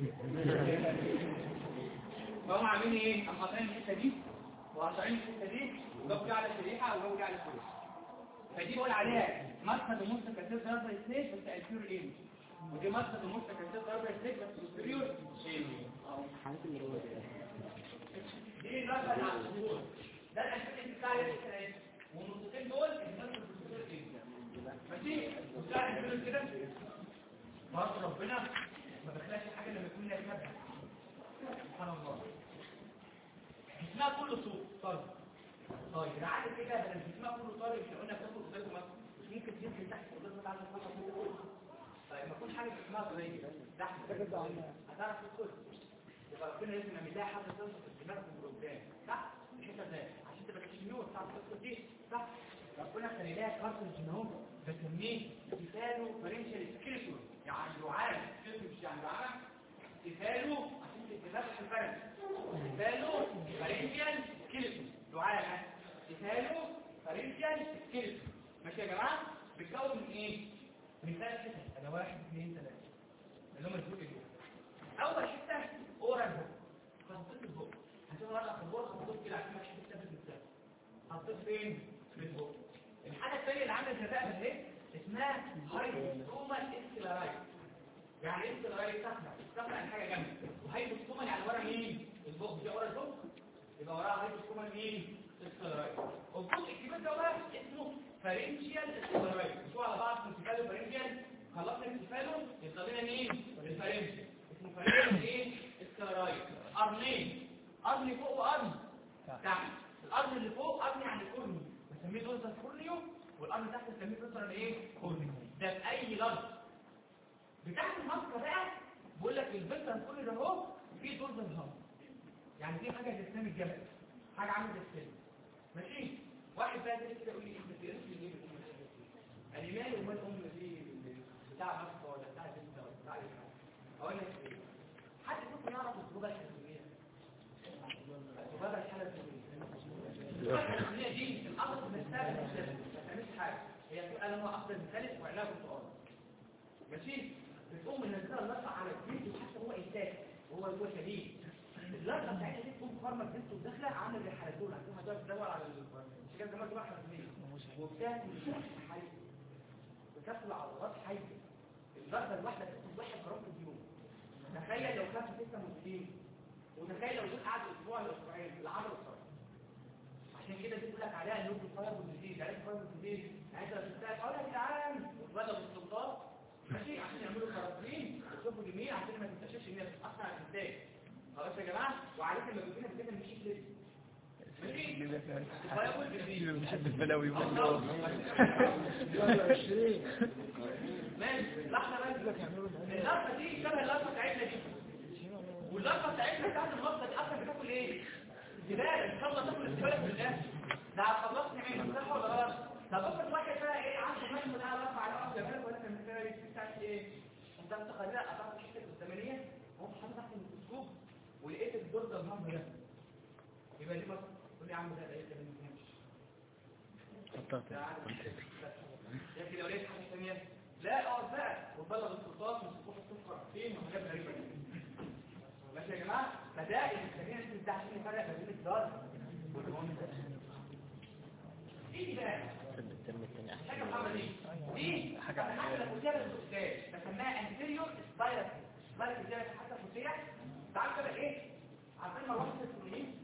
فهم عاملين ايه؟ هم قاطعين الحته دي وقاطعين الحته دي وجابوا دي على الشريحه وجابوا دي على الشريحه. فدي بقول عليها مقصد ومسك كثير ضربه سنيك بس الفيور ايه؟ ودي مقصد ومسك كثير ضربه سنيك بس الفيور ايه؟ دي الضربه اللي على الصدور. ده الاساس بتاع الايه؟ والنقطتين دول النقطه الفيور ايه؟ ماشي؟ وبتاع الفيور كده برضه ربنا ما بخلاش حاجه لما يكون لها سبب. سبحان الله. جسمها كله صوت طرد. طيب العقل كده بدل جسمها كله طرد مش قلنا بتاخد قدام مصر مش ممكن تنزل تحت قدام بتاع الفرصه كله. طيب ما يكون حاجه جسمها طريه تحت هتعرف تدخل. يبقى ربنا لازم يعمل لها حاجه توصل في الدماغ من قدام صح؟ الحته دي عشان تبقى تشميور تعرف تدخل دي صح؟ ربنا خلي لها كارتج هنا بسميه كيفالو فرنشال سكيلتون يعني دعاء مش يعني دعاء كيفالو عشان الدماغ في الفرن كيفالو فرنشال سكيلتون دعاء كيفالو فرنشال سكيلتون ماشي يا جماعه بتكون من ايه من 3 حتت، انا 1 2 3 اللي هم الفوق دول. اول حته اورال بوك، خطيت البوك، هتشوف ورقه في البوك خطيت كده عشان ماشي تثبت بالسبب. حطيت فين؟ في البوك. الحاجه الثانيه اللي عامله زي الرقبه اهي اسمها هايبوستومال اسكلرايت. يعني ايه اسكلرايت؟ تخلع عن حاجه جنب، وهايبوستومال يعني ورا مين؟ البوك. دي ورا البوك يبقى وراها هايبوستومال مين؟ اسكلرايت. والبوك الكبير ده بقى اسمه فارنجيال اسكلرايت. شو على بعض كونسيفالو فارنجيال، خلصنا الكونسيفالو يطلع لنا مين؟ الفارنجيال. اسمه فارنجيال ايه؟ اسكلرايت. قرنين، قرن فوق وقرن تحت. القرن اللي فوق قرن عن الكورنيو بنسميه دورزال كورنيو، والقرن تحت بنسميه دورزال ايه؟ كورنيو. ده في اي لفظ. بتاعت المصر بقى بقول لك الفيكتور كورنيو ده اهو فيه دورزال هام، يعني دي حاجه زي سنام الجبل، حاجه عامله زي السلم. ماشي؟ واحد بقى كده يقول لي انت بتقرص ليه قال لي مالي ومال ام دي بتاع مصر ولا بتاع جده ولا بتاع ايه؟ اقول لك ايه؟ حد فيكم يعرف الذبابه الحلزونيه؟ الذبابه الحلزونيه دي الأفضل مثال ما تعملش حاجة، هي بتبقى لما أفضل مثال وعلاج القرآن. ماشي؟ بتقوم منزلها اللقطة على الجلد حتى هو إنسان وهو شديد. اللقطة بتاعتها دي تكون فارمة جلد وداخلة عاملة زي الحلزون، عشان هتقعد تدور على الشكل زمان تبقى حلزونية وبتاكل الشخص حي، بتاكل عضلات حية. اللقطة الواحدة تاكل 1 جرام في اليوم. تخيل لو كانت 6 موجودين، وتخيل لو دول قعدوا أسبوع ولا أسبوعين العضلة صار. عشان كده بيقول لك عليها النوب فاير والجديد، عليها فاير والجديد. يعني انت لو شفتها تقول يا جدعان وتبدا بالسلطات ماشي عشان يعملوا كراتين ويشوفوا جميل عشان ما تنتشرش ان هي بتاثر على الانتاج. خلاص يا جماعه، وعليك لما بيجينا كده مش كده ماشي فاير والجديد مش البلاوي ماشي. لحظه بس، اللقطه دي شبه اللقطه بتاعتنا دي، واللقطه بتاعتنا بتاعت المصدر دي اصلا بتاكل ايه؟ زبالة. ان شاء الله تاكل الزبالة في الناس ده هتخلصني منه، صح ولا غلط؟ طب افرض واحد بقى ايه عنده مجموعة ده رفع على الارض جبال ولا كان الزبالة دي بتاعت ايه؟ انت متخيلها قطعت الحته الثمانيه وانت حاطط تحت الميكروسكوب ولقيت الدور ده الهام ده، يبقى دي بس تقول لي يا عم ده ايه كده ما فهمش. لكن لو لقيت حاجه ثانيه لا اقعد بقى وبلغ السلطات ومسكوح الصفر فين وحاجات غريبه كده. ماشي يا جماعه؟ فده اللي بنستخدمه في عشان نفرق بين الدار والهون. ايه بقى؟ حاجه محمد دي حاجه فوسيه للقدام بسميها انتيريور سبايرال. سبايرال دي حتى فوسيه. تعال كده ايه؟ عارفين مروحه السلمين؟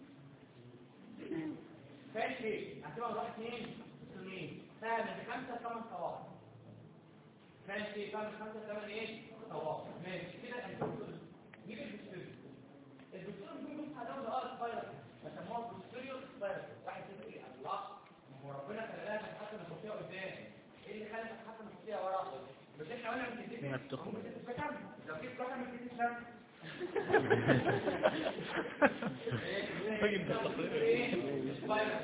فاشي هتبقى مروحه 2 سلمين فيها من 5 ل 8 صوابع. ماشي فيها من 5 ل 8 ايه؟ صوابع. ماشي كده انتيريور. نيجي الدكتور بيقول هذا سبايرال بسموها بوستيريور سبايرال. واحد يقول لي الله هو ربنا خلاها تتحكم الخطيه قدام، ايه اللي خلى تتحكم الخطيه ورا؟ مش احنا قلنا من الجديد لو جيت رقم من الجديد ده ايه سبايرال.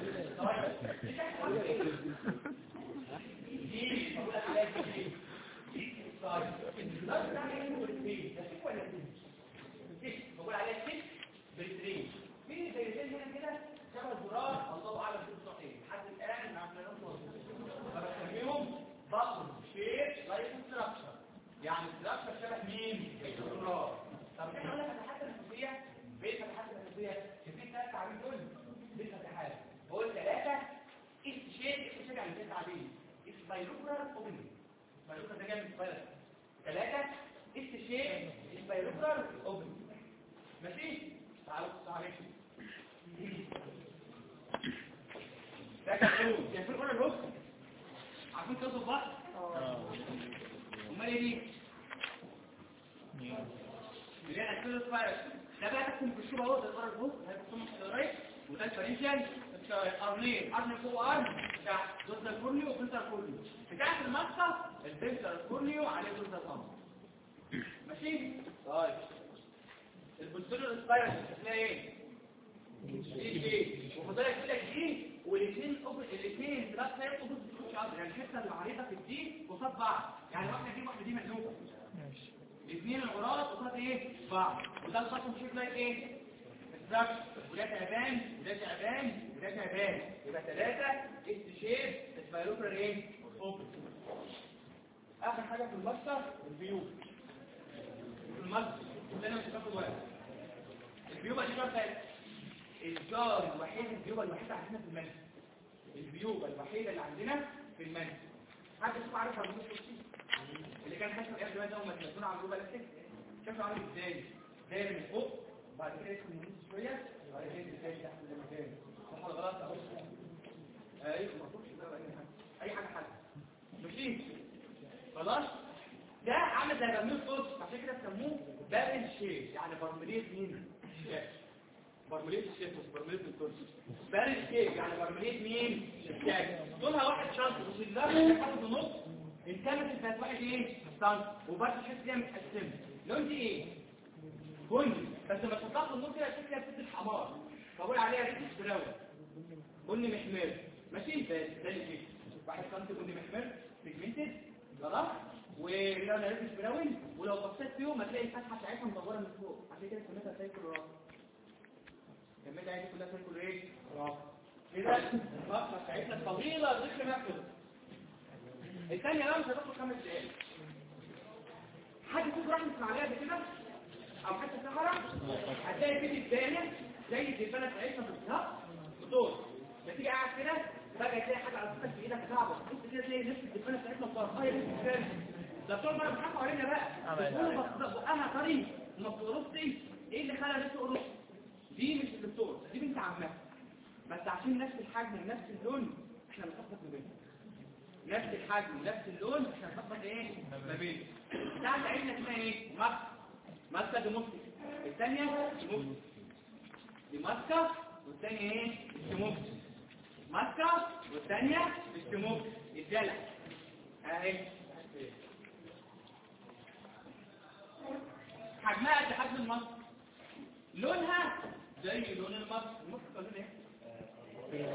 دي بقول لك عليها دي طيب الدكتور بتاع ايه بالترين ده فيك ولا فيك؟ بقول عليها فيك بالترين. في زي هنا كده شبه الزرار الله اعلم في صحيح لحد الان عم نوصل فبسميهم بطل شيء لايك ستراكشر، يعني ستراكشر شبه مين؟ الزرار. طب احنا قلنا فتحات الحساسيه بين فتحات الحساسيه في 3 تعابير دول دي فتحات. بقول 3 اس شيء يعني 3 تعابير سبايروكولار اوبن. سبايروكولار ده جاي من سبايرال. 3 اس شيء سبايروكولار اوبن. ماشي؟ تعالوا عليكم ده كان في القرى الركن عارفين تصل بحر امال ايه دي بنلاقي كل الفاير ده بقى تكون في الشبه اهو ده القرى الركن هيكون محترمين وده الفرنجيال قرن فوق قرن تحت دوزر كورنيو وفلتر كورنيو. بتاعت المصة الفلتر كورنيو عليه دوزر قمر. ماشي؟ طيب البوستيريور سبايرال هتلاقي ايه؟ دي وخدها يقول لك دي والاثنين ثلاث ساعات اوبوزيت يعني الحته العريضه في الدي قصاد بعض، يعني واحده دي مقلوبه ماشي. الاثنين العراض قصاد ايه؟ بعض. وده الخط مش لايك ايه؟ ستراكشر وده تعبان وده تعبان وده تعبان. يبقى 3 اس شيب سبايروكولار ايه؟ اوبن. اخر حاجه في الماستر الفيو. في الماستر انا مش هاخد وقت. الفيو دي بقى الجار الوحيد، الفيو الوحيده عندنا في المنهج. الفيو الوحيده اللي عندنا في المنهج. حد يشوف عارف على اللي كان حاسس ايه دلوقتي اول ما تنزلوا على الجروب الاستيك شكله عامل ازاي؟ داير من فوق وبعد كده يدخل من النص شويه وبعد كده ينزل تاني تحت زي ما كان. صح ولا غلط؟ ايوه ما تقولش بقى اي حاجه حاجه ماشي خلاص. ده عامل زي برميل الصوت عشان كده سموه بارل شيب، يعني برميليه مين؟ الشاشه. برميليه الشاشه مش برميليه الكرسي. بارل شيب يعني برميليه مين؟ الشاشه. طولها 1 سم وفي اللفه حاطط النص الكاميرا بتاعت واحد ايه؟ سم وبرده تحس ان هي متقسمه. لون دي ايه؟ بني، بس لما تحطها في النص كده تحس انها بتدي حمار. فبقول عليها ريحه براون. بني محمر. ماشي ده كده. 1 سم بني محمر بيجمنتد خلاص. ولو انا لابس براون ولو بصيت فيهم هتلاقي الفتحه بتاعتها مدوره من فوق، عشان كده سميتها سايكل راس. كملت دي كلها سايكل ايه؟ راس. كده الفتحه بتاعتنا طويله ضد مكتوب. الثانيه بقى مش هتاخد 5 دقايق. حد فيكم راح يسمع عليها بكده او حتى سهره هتلاقي فيديو الثاني زي الدبانه بتاعتنا بالظبط بطول. بتيجي قاعد كده فجاه تلاقي حاجه على فكره في ايدك صعبه، بص كده تلاقي نفس الدبانه بتاعتنا مطرقه لسه. ده بتوع بقى بيضحكوا علينا بقى بيقولوا بقها طري وما بتقرصش. ايه اللي خلى الناس تقرص؟ دي مش الدكتور، دي بنت عمها، بس عشان نفس الحجم ونفس اللون احنا بنخبط ما بينهم. نفس الحجم ونفس اللون احنا بنخبط ايه ما بينهم. بتاعت عيننا اسمها ايه؟ ماسكه دي ماسكه. الثانيه ماسكه دي ماسكه والثانيه ايه؟ ماسكه. ماسكه والثانيه ماسكه. الدلع اهي حجمها قد حجم الماسك، لونها زي لون الماسك. الماسك لون ايه؟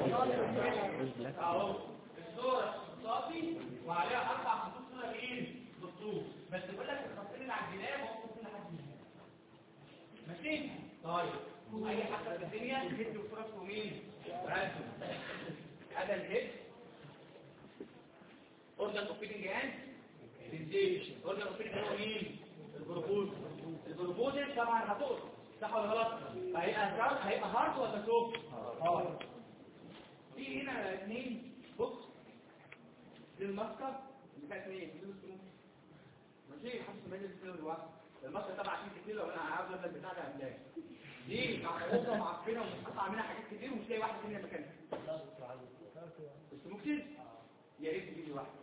اهو الصوره صافي وعليها 4 خطوط صوره بايه؟ بالطول، بس بقول لك الخطين اللي على الجناب هم كل حاجه ماشي. طيب اي حاجه في الدنيا هيد وفرص ومين؟ راسه. هذا الهيد اوردر اوبيننج اند سنسيشن. اوردر اوبيننج هو مين؟ البروبوز طبعا هتقول صح ولا غلط؟ هيبقى هارد ولا سوفت؟ هارد. في هنا 2 بوكس للماسكه بتاعت ايه؟ ماشي حاسس ان الكيلو لوحده. الماسكه طبعا 20 كيلو لو انا عاوز ابدا البتاع ده هتلاقي دي معقده ومعفنه ومتقطع منها حاجات كتير ومش لاقي واحده ثانيه مكانها. بس ممكن يا ريت تجيب واحده.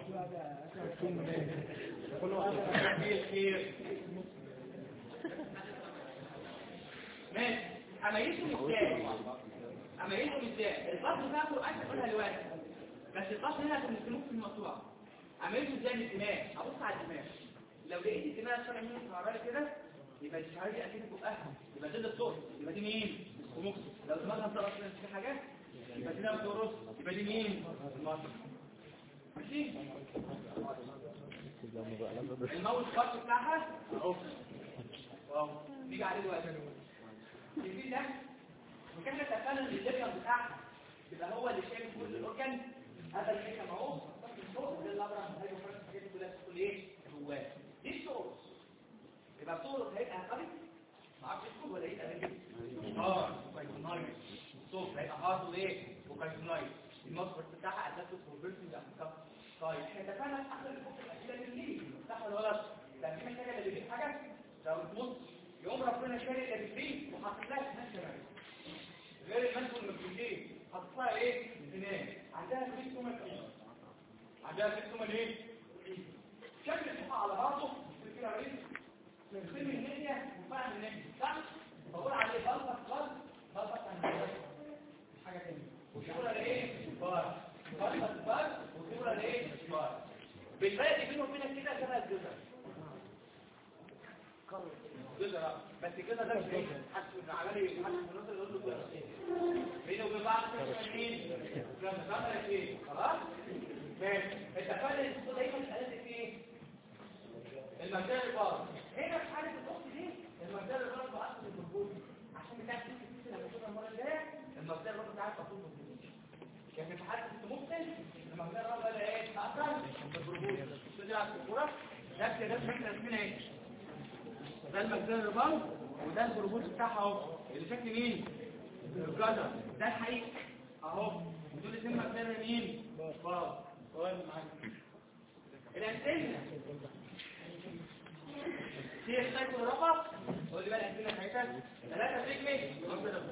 كل واحد خير. ماشي اميزهم ازاي؟ البطن بتاعته عايز اقولها دلوقتي، بس البطن هنا كان مسموح في المقطوع. اميزهم ازاي من الدماغ؟ ابص على الدماغ، لو لقيت الدماغ طالع منها شعرايه كده يبقى الشعرايه دي اكيد بقها، يبقى ضد الصوت، يبقى دي مين؟ السموك. لو دماغها طلعت في حاجات يبقى دي بتورث، يبقى دي مين؟ المصل. ماشي. الموت الخط بتاعها اهو نيجي عليه دلوقتي. الفيل ده وكان اتفقنا ان الليبيان بتاعها يبقى هو اللي شايل كل الاورجن. هذا اللي كان اهو فوق ده اللي ابرا هيبقى فرق الحاجات كلها تدخل ايه جواه. دي الصوت يبقى الصوت هيبقى قوي ما اعرفش يدخل ولا يبقى غريب. كايتونايت الصوت هيبقى هارد وايه وكايتونايت. المصدر بتاعها ادابتيف كونفرجن افكار. طيب احنا اتفقنا في اخر الاسئله اللي صح ولا غلط؟ ده في محتاجه اللي بيجيب حاجه لو تبص يوم ربنا شاري اللي بيجيب وحط لها ناس غير المنزل المسؤولين حط لها ايه؟ سنان. عندها كريس تومال ايه؟ شكل الصفحه على بعضه كده رئيس من فيلم النية وفهم النية صح؟ بقول عليه بلطة حاجة تانية وتقول على ايه؟ بلطة وتقول على ايه؟ بالفرق بينه وبينك كده شبه الجزر بس كده ده مش ايه؟ حاسس ان عمالي حاسس ان النصر يقول له جزر بينه وبين بعض كده ايه؟ جزر ايه؟ خلاص؟ ماشي اتفقنا ان الصوت دايما قالت ايه؟ المجال البارد. هنا في حالة الوقت دي المجال البارد بأصل الجمهوري عشان بتاعت كيف لما نشوفها المرة الجاية المجال البارد بتاعت أصول الجمهوري. كان في حالة المقتل المجال البارد بقى ايه؟ أصل الجمهوري. كده على الصوره. ده كده شكل رسمنا ايه؟ ده المجزره الرباط وده البروبوز بتاعها اهو اللي شكل مين؟ الجدر. ده الحقيقي اهو، ودول الاثنين مجزره مين؟ بار. طيب معاك الانتنه في السايكل رفع. قول لي بقى الانتنه بتاعتها 3 سيجمنت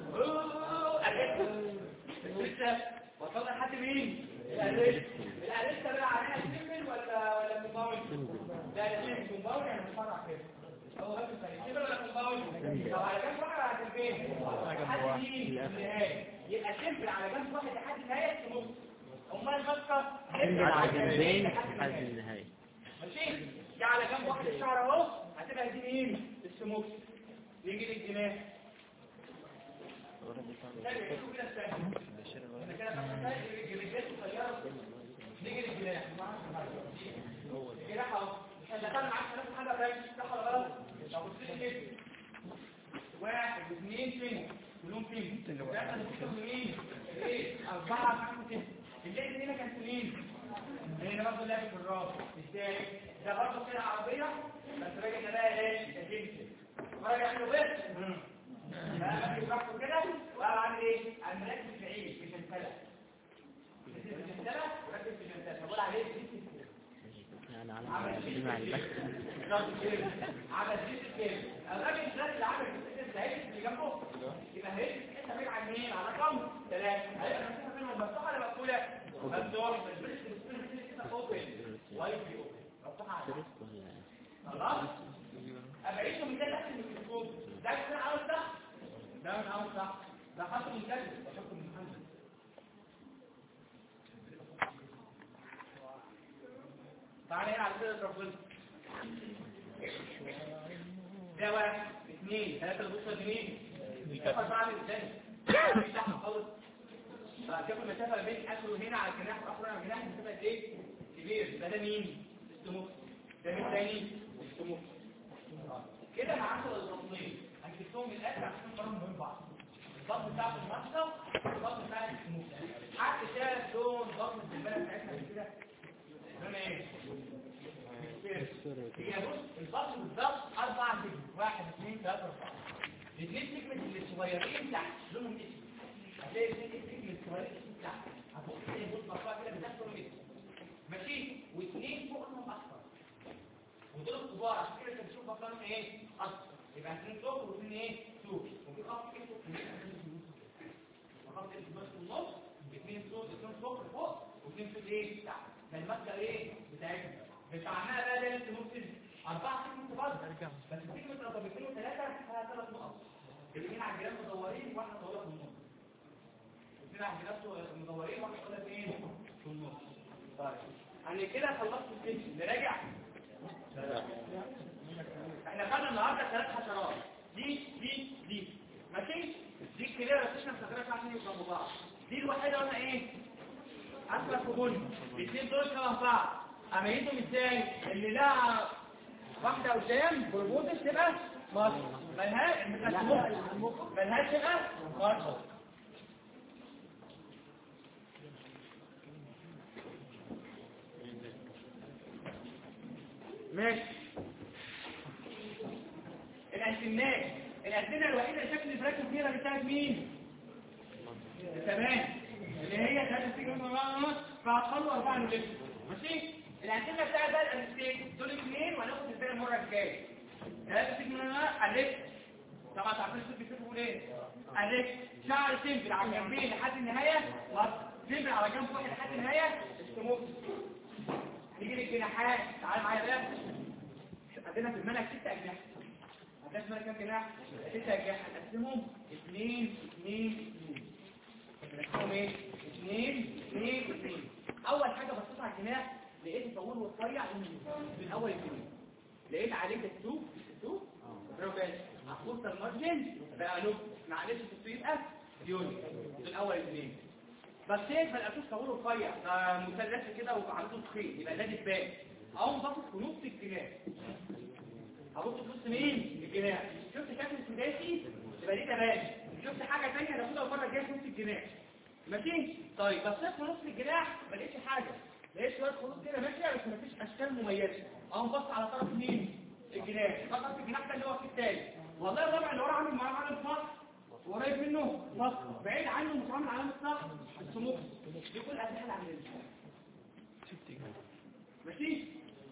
وصلنا لحد مين؟ الاريستا بقى عليها سيمبل ولا كومباوند؟ لا ده كومباوند يعني متفرع كده. هو بس سيمبل ولا كومباوند؟ لو على جنب واحد على جنبين لحد مين؟ النهايه. يبقى سيمبل على جنب واحد لحد النهايه النص. امال البسكه سيمبل على جنبين لحد النهايه. ماشي؟ دي على جنب واحد الشعر اهو هتبقى دي مين؟ السموك. يجي للجناح. نيجي للجناح. الجناح اهو احنا دخلنا معاك ثلاث حاجه باين صح ولا غلط؟ لو بصيت كده 1 2 فين؟ كلهم فين؟ ده انا كنت مين؟ ايه 4 5 6 الليل هنا كان فين؟ هنا برضه لعب في الراس. ازاي؟ ده برضه كده عربيه بس راجع بقى ايه؟ تجيب راجع له بس بقى بيفكر كده وقال عامل ايه؟ قال مركز بعيد مش هنسلق. مش هنسلق وركز في الجنسات. بقول عليه انا على البحث عمل زيت كده. الراجل ده اللي عمل الزيت ده اللي جنبه يبقى هيك انت بعيد عن مين؟ على رقم 3. هيبقى المسافه بينهم مفتوحه ولا مقفوله؟ مفتوحه. اوبن واي بي اوبن مفتوحه. خلاص ابعدهم مثال احسن من الميكروسكوب. ده كان عاوز صح، ده مش عاوز صح. ده خط منتج ده خط منتج. تعالى هنا على كده ربنا ده 1 2 3 اللي بوصل لمين؟ الكفر بعمل ازاي؟ مش تحت خالص. فكيف المسافه بين اخره هنا على الجناح واخره على الجناح المسافه قد ايه؟ كبير. ده مين؟ السموك. ده مين تاني؟ السموك. كده مع 10 الضغطين هنكتبهم من الاخر عشان نقارن بين بعض. الضغط بتاع المصدر والضغط بتاع السموك. حد شاف لون ضغط الزباله بتاعتنا كده؟ لون ايه؟ هي بص الضغط بالضبط 4 سيجمنت 1 2 3 4. الاثنين سيجمنت الصغيرين تحت لونهم اسود. هتلاقي الاثنين سيجمنت الصغيرين تحت. هتبص تلاقي بص بقى كده بتاعت لونهم اسود. ماشي؟ واثنين فوقهم اصفر. ودول الكبار عشان كده انت بتشوف بقى لونهم ايه؟ اصفر. يبقى اثنين صفر واثنين ايه؟ سود. وفي خط كده خط بس في النص اثنين صفر اثنين صفر فوق واثنين صفر ايه؟ تحت. ده المبدا ايه؟ بتاعتنا. بتاعنا بقى ده انت ممكن 4 سيجمنت برضه بس سيجمنت رقمين وثلاثه فيها 3 نقط. الاثنين على الجناب مدورين وواحده طويله في النص. الاثنين على الجناب مدورين وواحده طويله فين؟ في النص. طيب انا كده خلصت السيكشن. نراجع. احنا خدنا النهارده 3 حشرات دي ماشي؟ دي الكليه بس احنا بنستخدمها عشان يبقوا بعض. دي الوحيده قلنا ايه؟ اصفر في بني. الاثنين دول شبه بعض. اميزهم ازاي؟ اللي لها واحده قدام بروبوتس تبقى مصر ملهاش تبقى مصر. ماشي. الانتنه الوحيده اللي شكل الفراكشن فيها بتاعت مين؟ تمام اللي هي 3 سيجمنت ونص فهتخلوا 4 نجم. ماشي؟ الانتنه بتاعت بقى الانستيك دول 2 وهناخد الباقي المره الجايه. 3 سيجمنت الف طبعا تعرفين الصوت بيكتبوا ليه؟ الف شعر سيمبل على الجنبين لحد النهايه سيمبل على جنب واحد لحد النهايه السموك. نيجي للجناحات. تعالى معايا بقى. عندنا في المنهج 6 اجنحه. عندنا في المنهج كام جناح؟ 6 اجنحه. هنقسمهم 2 2 2. هنقسمهم ايه؟ 2 2 2. اول حاجه بصيت على الجناح لقيت طويل ورفيع من الاول الجناح. لقيت عليه التو بروفيل اخوص المارجن بقى له معلش التصوير ديوني في الاول الجناح. بصيت ما لقيتوش طويل ورفيع ده مثلث كده وعنده تخين يبقى ده دبان. اقوم باخد في نص الجناح. هبص في نص مين؟ الجناح. شفت شكل سداسي يبقى دي تمام. شفت حاجه ثانيه هناخدها المره الجايه في نص الجناح. ماشي؟ طيب بصيت في نص الجناح ما لقيتش حاجه. لقيت شويه خطوط كده ماشيه بس مفيش اشكال مميزه، اقوم بص على طرف مين؟ الجناح، طرف الجناح ده اللي هو في التاني، والله الرابع اللي ورا عامل معاه علامه صح وقريب منه صح، بعيد عنه مش عامل علامه صح السموك، دي كل الاسئله اللي عندنا. ماشي؟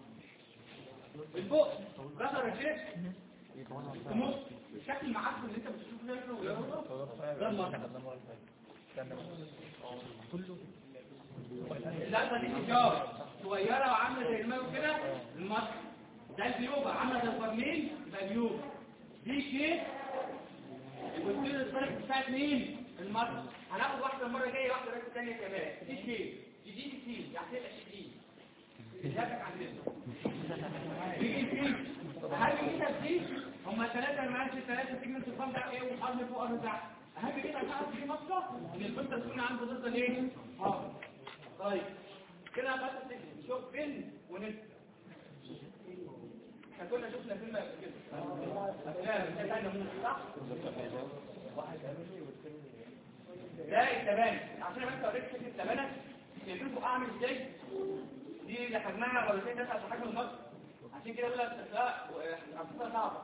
البق ظهر الشيخ السموك الشكل المعفن اللي انت بتشوفه ده اللقطه دي تجاره صغيره وعامله زي الماء كده المصر ده البيوبه عامله زي البرميل يبقى بيوبه دي كيس والكيس الفرق بتاعت مين؟ المصر هناخد واحده المره الجايه واحده بس ثانيه كمان دي كيس دي سي يعني تبقى شديد الهدف عندنا دي كيس اهم كده دي هم ثلاثه المعاش الثلاثه سيجمنت الفم ده ايه والارض فوق الارض تحت اهم كده تعرف دي مصر ان الفلتر تكون عنده ضد ايه؟ طيب كده بقى نشوف فين ونبدا احنا كنا شفنا فيلم قبل كده صح ده التبانه عشان بس اوريك شكل التبانه شايفينكم اعمل ازاي دي اللي حجمها مرتين ثلاثه على حجم المصر عشان كده بقول لك لا عملتها صعبه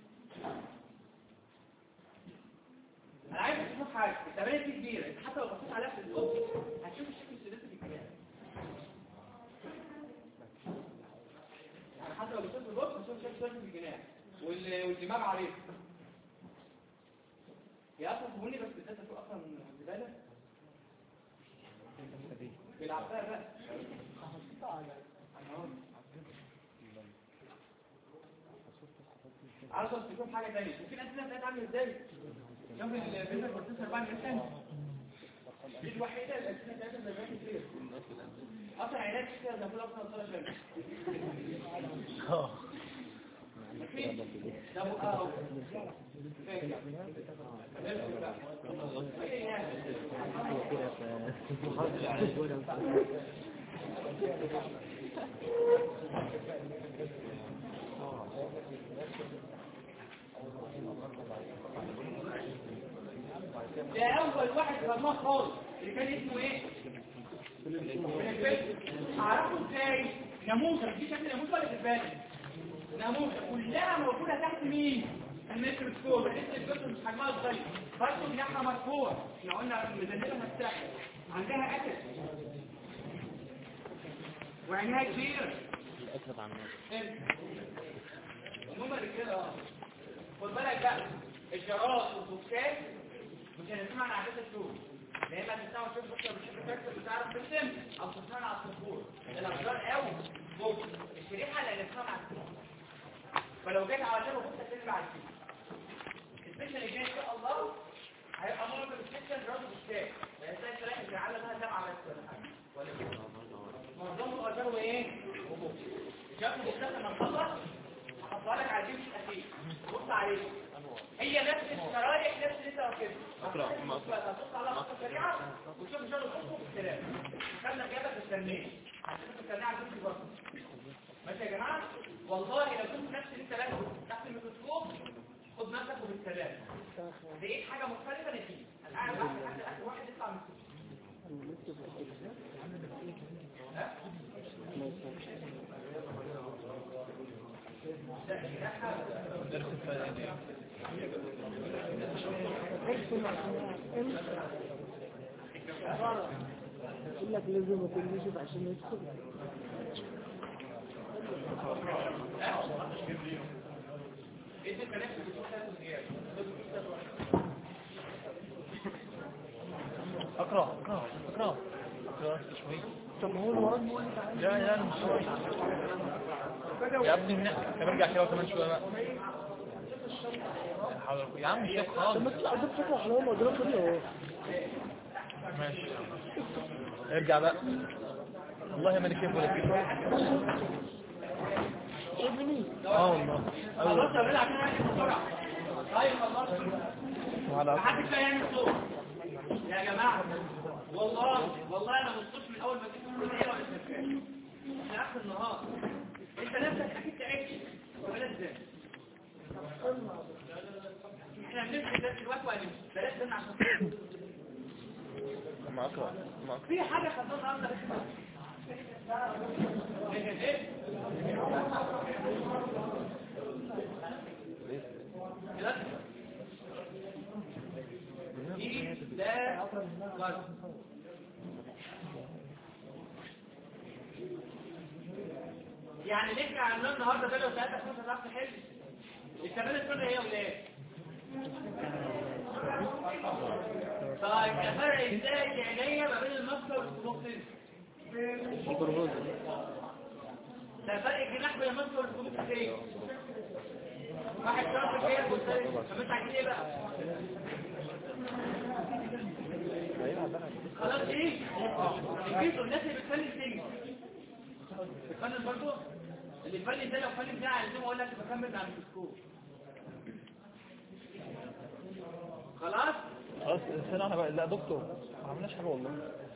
انا عايز اشوف حاجه التبانه دي كبيره انت حتى لو بصيت عليها في الصوت هتشوف الشكل الثلاثي في الكلام يعني حتى لو بصيت في البص هتشوف الشكل الثلاثي في الجناح والدماغ عليه هي اصلا فهموني بس الداتا فوق اصلا زباله بيلعب فيها بقى عاوز تشوف حاجه ثانيه وفي الاسئله بتاعت عامله ازاي شوف الفيزا بروسيسور 4 نيوتن دي الوحيده الاسئله بتاعتها زي ما هي كده اصلا علاج كده ده كله اصلا 13 ده بقى ده اول واحد خدناه خالص اللي كان اسمه ايه اعرفه ازاي نموذج دي شكل نموذج ولا تبان نموذج كلها موجوده تحت مين الميكروسكوب الجزء مش حجمها صغير برضه جناحها مرفوع احنا قلنا ميزانيتها نفسها عندها اكل وعينها كبيره اكتب عن هم الرجاله خد بالك بقى الجراد والبوكسات مش هنسمع عن عادات الشوك لا اما تسمع تشوف بكره بتشوف الفكره بتعرف ترسم او تسمع على الصفور الاشجار او بوكس الشريحه اللي هنسمعها على الصفور فلو جيت على شبه بوكس هتنزل على الصفور السيشن اللي جاي ان شاء الله هيبقى معظم السيشن جراد وبوكسات هتلاقي الشريحه اللي علمها سبعه بس ولا كده معظمه اشجار وايه وبوكس جاب بوكسات لما نخلص هحطها لك على الجيم الاخير بص عليه هي نفس الشرايح نفس اللي انت واخدها هتبص على خطه سريعه وتشوف شغل الخطوه في الكلام خدنا اجابه في التنميه هتشوف التنميه على الجزء برضه ماشي يا جماعه والله لو كنت نفس اللي انت لابسه تحت الميكروسكوب خد نفسك وبالسلام لقيت حاجه مختلفه نتيجه انا قاعد لحد اخر واحد يطلع من يقول لك لازم يكون يشوف عشان يدخل اقرا شوي طب هو الورد هو اللي تعالى لا مش شوي يا ابني نرجع كده كمان شويه بقى يا عم مش شايف خالص طب ما تطلع ده فكره حلوه ما اضرب كده اهو ماشي ارجع بقى والله ما انا شايف ولا كده ابني والله خلاص يا ولاد عشان بسرعه طيب خلاص محدش لا يعمل صوت يا جماعه والله انا مبسوط من اول ما جيت من الكليه ولا شغال احنا اخر النهار انت نفسك اكيد تعبت وبلاش ازاي احنا بنمشي ده دلوقتي ولا بلاش ده عشان ما اقرا في حاجه خدناها النهارده يعني ليه احنا عملنا النهارده ده لو 3 5 هتعرف تحل التمارين السنه هي ولاد. طيب افرق ازاي عينيا ما بين المصدر والسبوكسين؟ ده فرق الجناح بين المصدر والسبوكسين. واحد شرط كده طب انت عايزين ايه بقى؟ خلاص ايه؟ الجيش الناس اللي بتفلس تيجي بتفلس برضه اللي يفلس ده لو فلس ده عايزين اقول لك بكمل مع الميكروسكوب. خلاص استنى انا بقى. لا دكتور ما عملناش حاجه والله.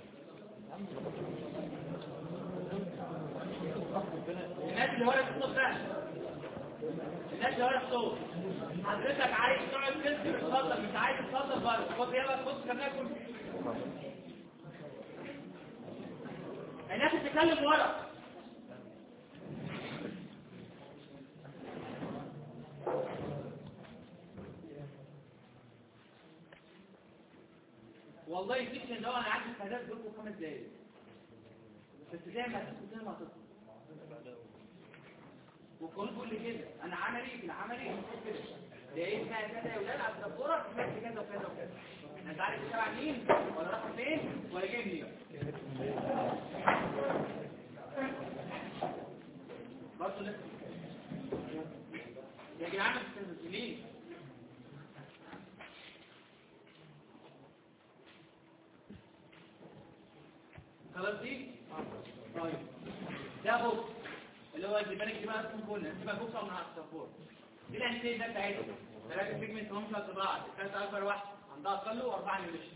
الناس اللي ورا الصوت ده الناس اللي ورا الصوت حضرتك عايز تقعد تسكت اتفضل مش عايز تتفضل بره خد يلا بص كمان كل الناس بتتكلم ورا. والله السكشن ده انا عايز الحاجات دول 5 دقايق بس زي ما هتسكت زي ما هتسكت والقانون بيقول لي كده انا عملي في العملي المفروض كده لقيت فيها كذا يا ولاد على السبوره سمعت كذا وكذا وكذا انت عارف تبع مين ولا راح فين ولا جاي منين برضه لسه يا جدعان انتوا ليه خلاص دي طيب ده بوكس اللي هو الديبانك دي بقى اسمه كلنا دي بقى بوكس من على السبوره دي الانتين ده بتاعتهم 3 سيجمنت هم في بعض الثالثه اكبر واحده عندها اقل و4 نيوميشن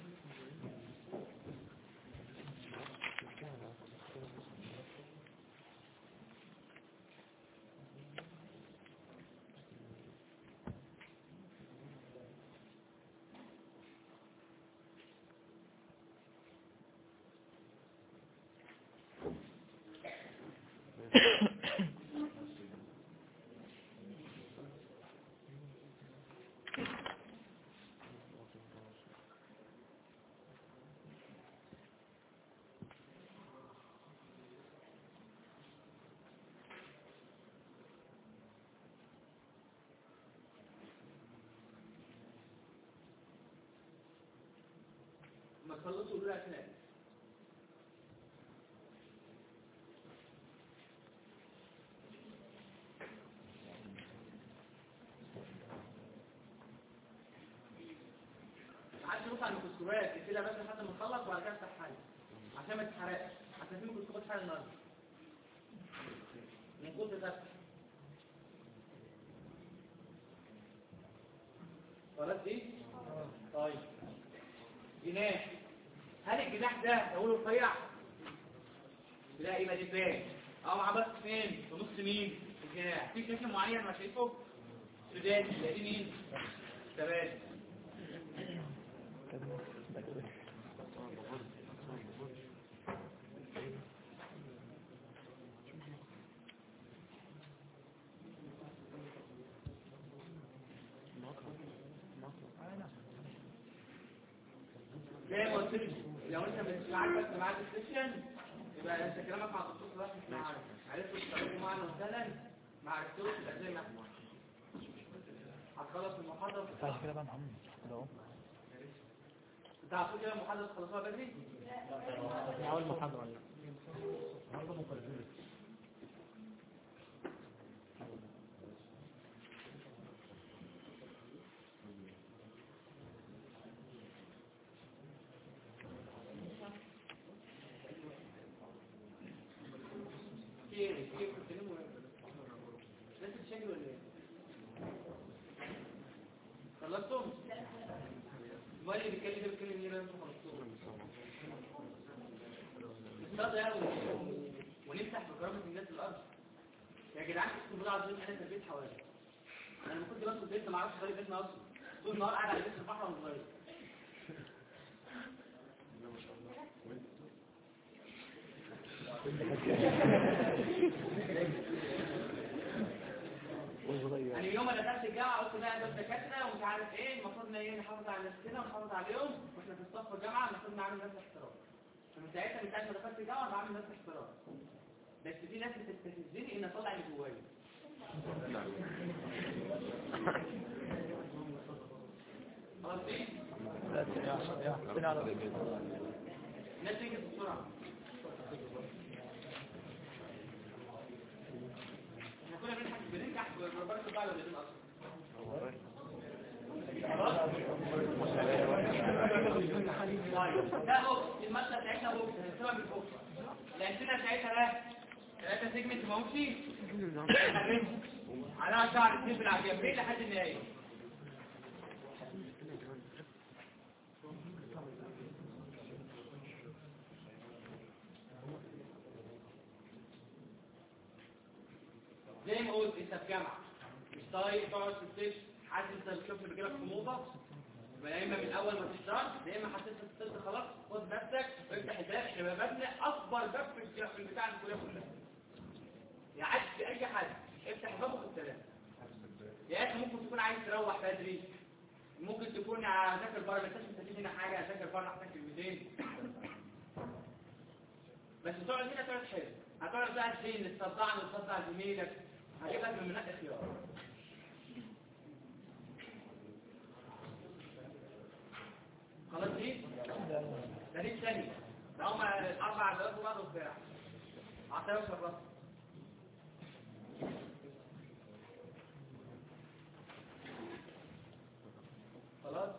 ما تخلصوا دول اسنان عايز تبص على الميكروسكوبات كده بس لحد ما نخلص وبعد كده افتح حاجه عشان ما تتحرقش عشان في ميكروسكوبات حاجه النهارده من كتر ده خلاص دي طيب جناح هل الجناح ده اقوله رفيع لا يبقى دبان او عبس فين في نص مين الجناح في شكل معين ما شايفه سوداني تلاقيه مين تمام زي ما قلت لك لو انت مش عاجبك معاك السيشن يبقى انت كلامك مع الدكتور صلاح مش معاك عرفتوا تتكلموا معنا مثلا ما عرفتوش يبقى زي ما احنا هتخلص المحاضره تعالى كده بقى يا محمد كده اهو. انت عارفين كده المحاضره تخلصوها بدري اول محاضره ولا كيف بتتكلموا لسه بتشكلوا ولا ايه خلصتم امال اللي بيتكلم ده بيتكلم ايه انتوا خلصتوه الصدى يا ونفتح بكرامه الناس الارض يا جدعان انتوا بتقعدوا عايزين احنا في البيت حوالي انا لما كنت بس في البيت ما اعرفش غير بيتنا اصلا طول النهار قاعد على بيت البحر وانا صغير يعني يوم ما دخلت الجامعه قلت بقى دول دكاتره ومش عارف ايه، المفروض نحافظ على نفسنا ونحافظ عليهم، واحنا في الصف الجامعه المفروض نعمل نفس الاحترام. فمن ساعتها من ساعه ما دخلت الجامعه بعمل نفس الاحترام. بس في ناس بتستفزني ان اطلع اللي جوايا. خلاص ايه؟ الناس تيجي بسرعه. احنا كنا بننجح وبرضه بعد الوزن اصلا. ده هو المادة بتاعتنا هو هنسيبها من فوق. الأنتنة بتاعتها ده 3 سيجمنت ماوسي على شعر كتير بالعجبين لحد النهاية. زي ما قلت انت في جامعة مش طايق تقعد في السيشن، حد انت بتشوفني بيجيلك حموضة، يا اما من اول ما تشتغل يا اما حسيت ان الطب خلاص خد نفسك وافتح الباب. احنا بابنا اكبر باب في البتاع الكليه كلها، يعدي اي حد افتح الباب وخد سلام. يا اخي ممكن تكون عايز تروح بدري، ممكن تكون هذاكر بره، ما تستفيد هنا حاجه، هذاكر بره احسن كلمتين، بس تقعد هنا تقعد حلو. هتقعد بقى فين؟ تصدعني وتصدع زميلك، هجيب لك من منقي خيار. خلاص دي دليل ثاني، ده هم 4 دقائق وبعض وبتاع 10 شرط. خلاص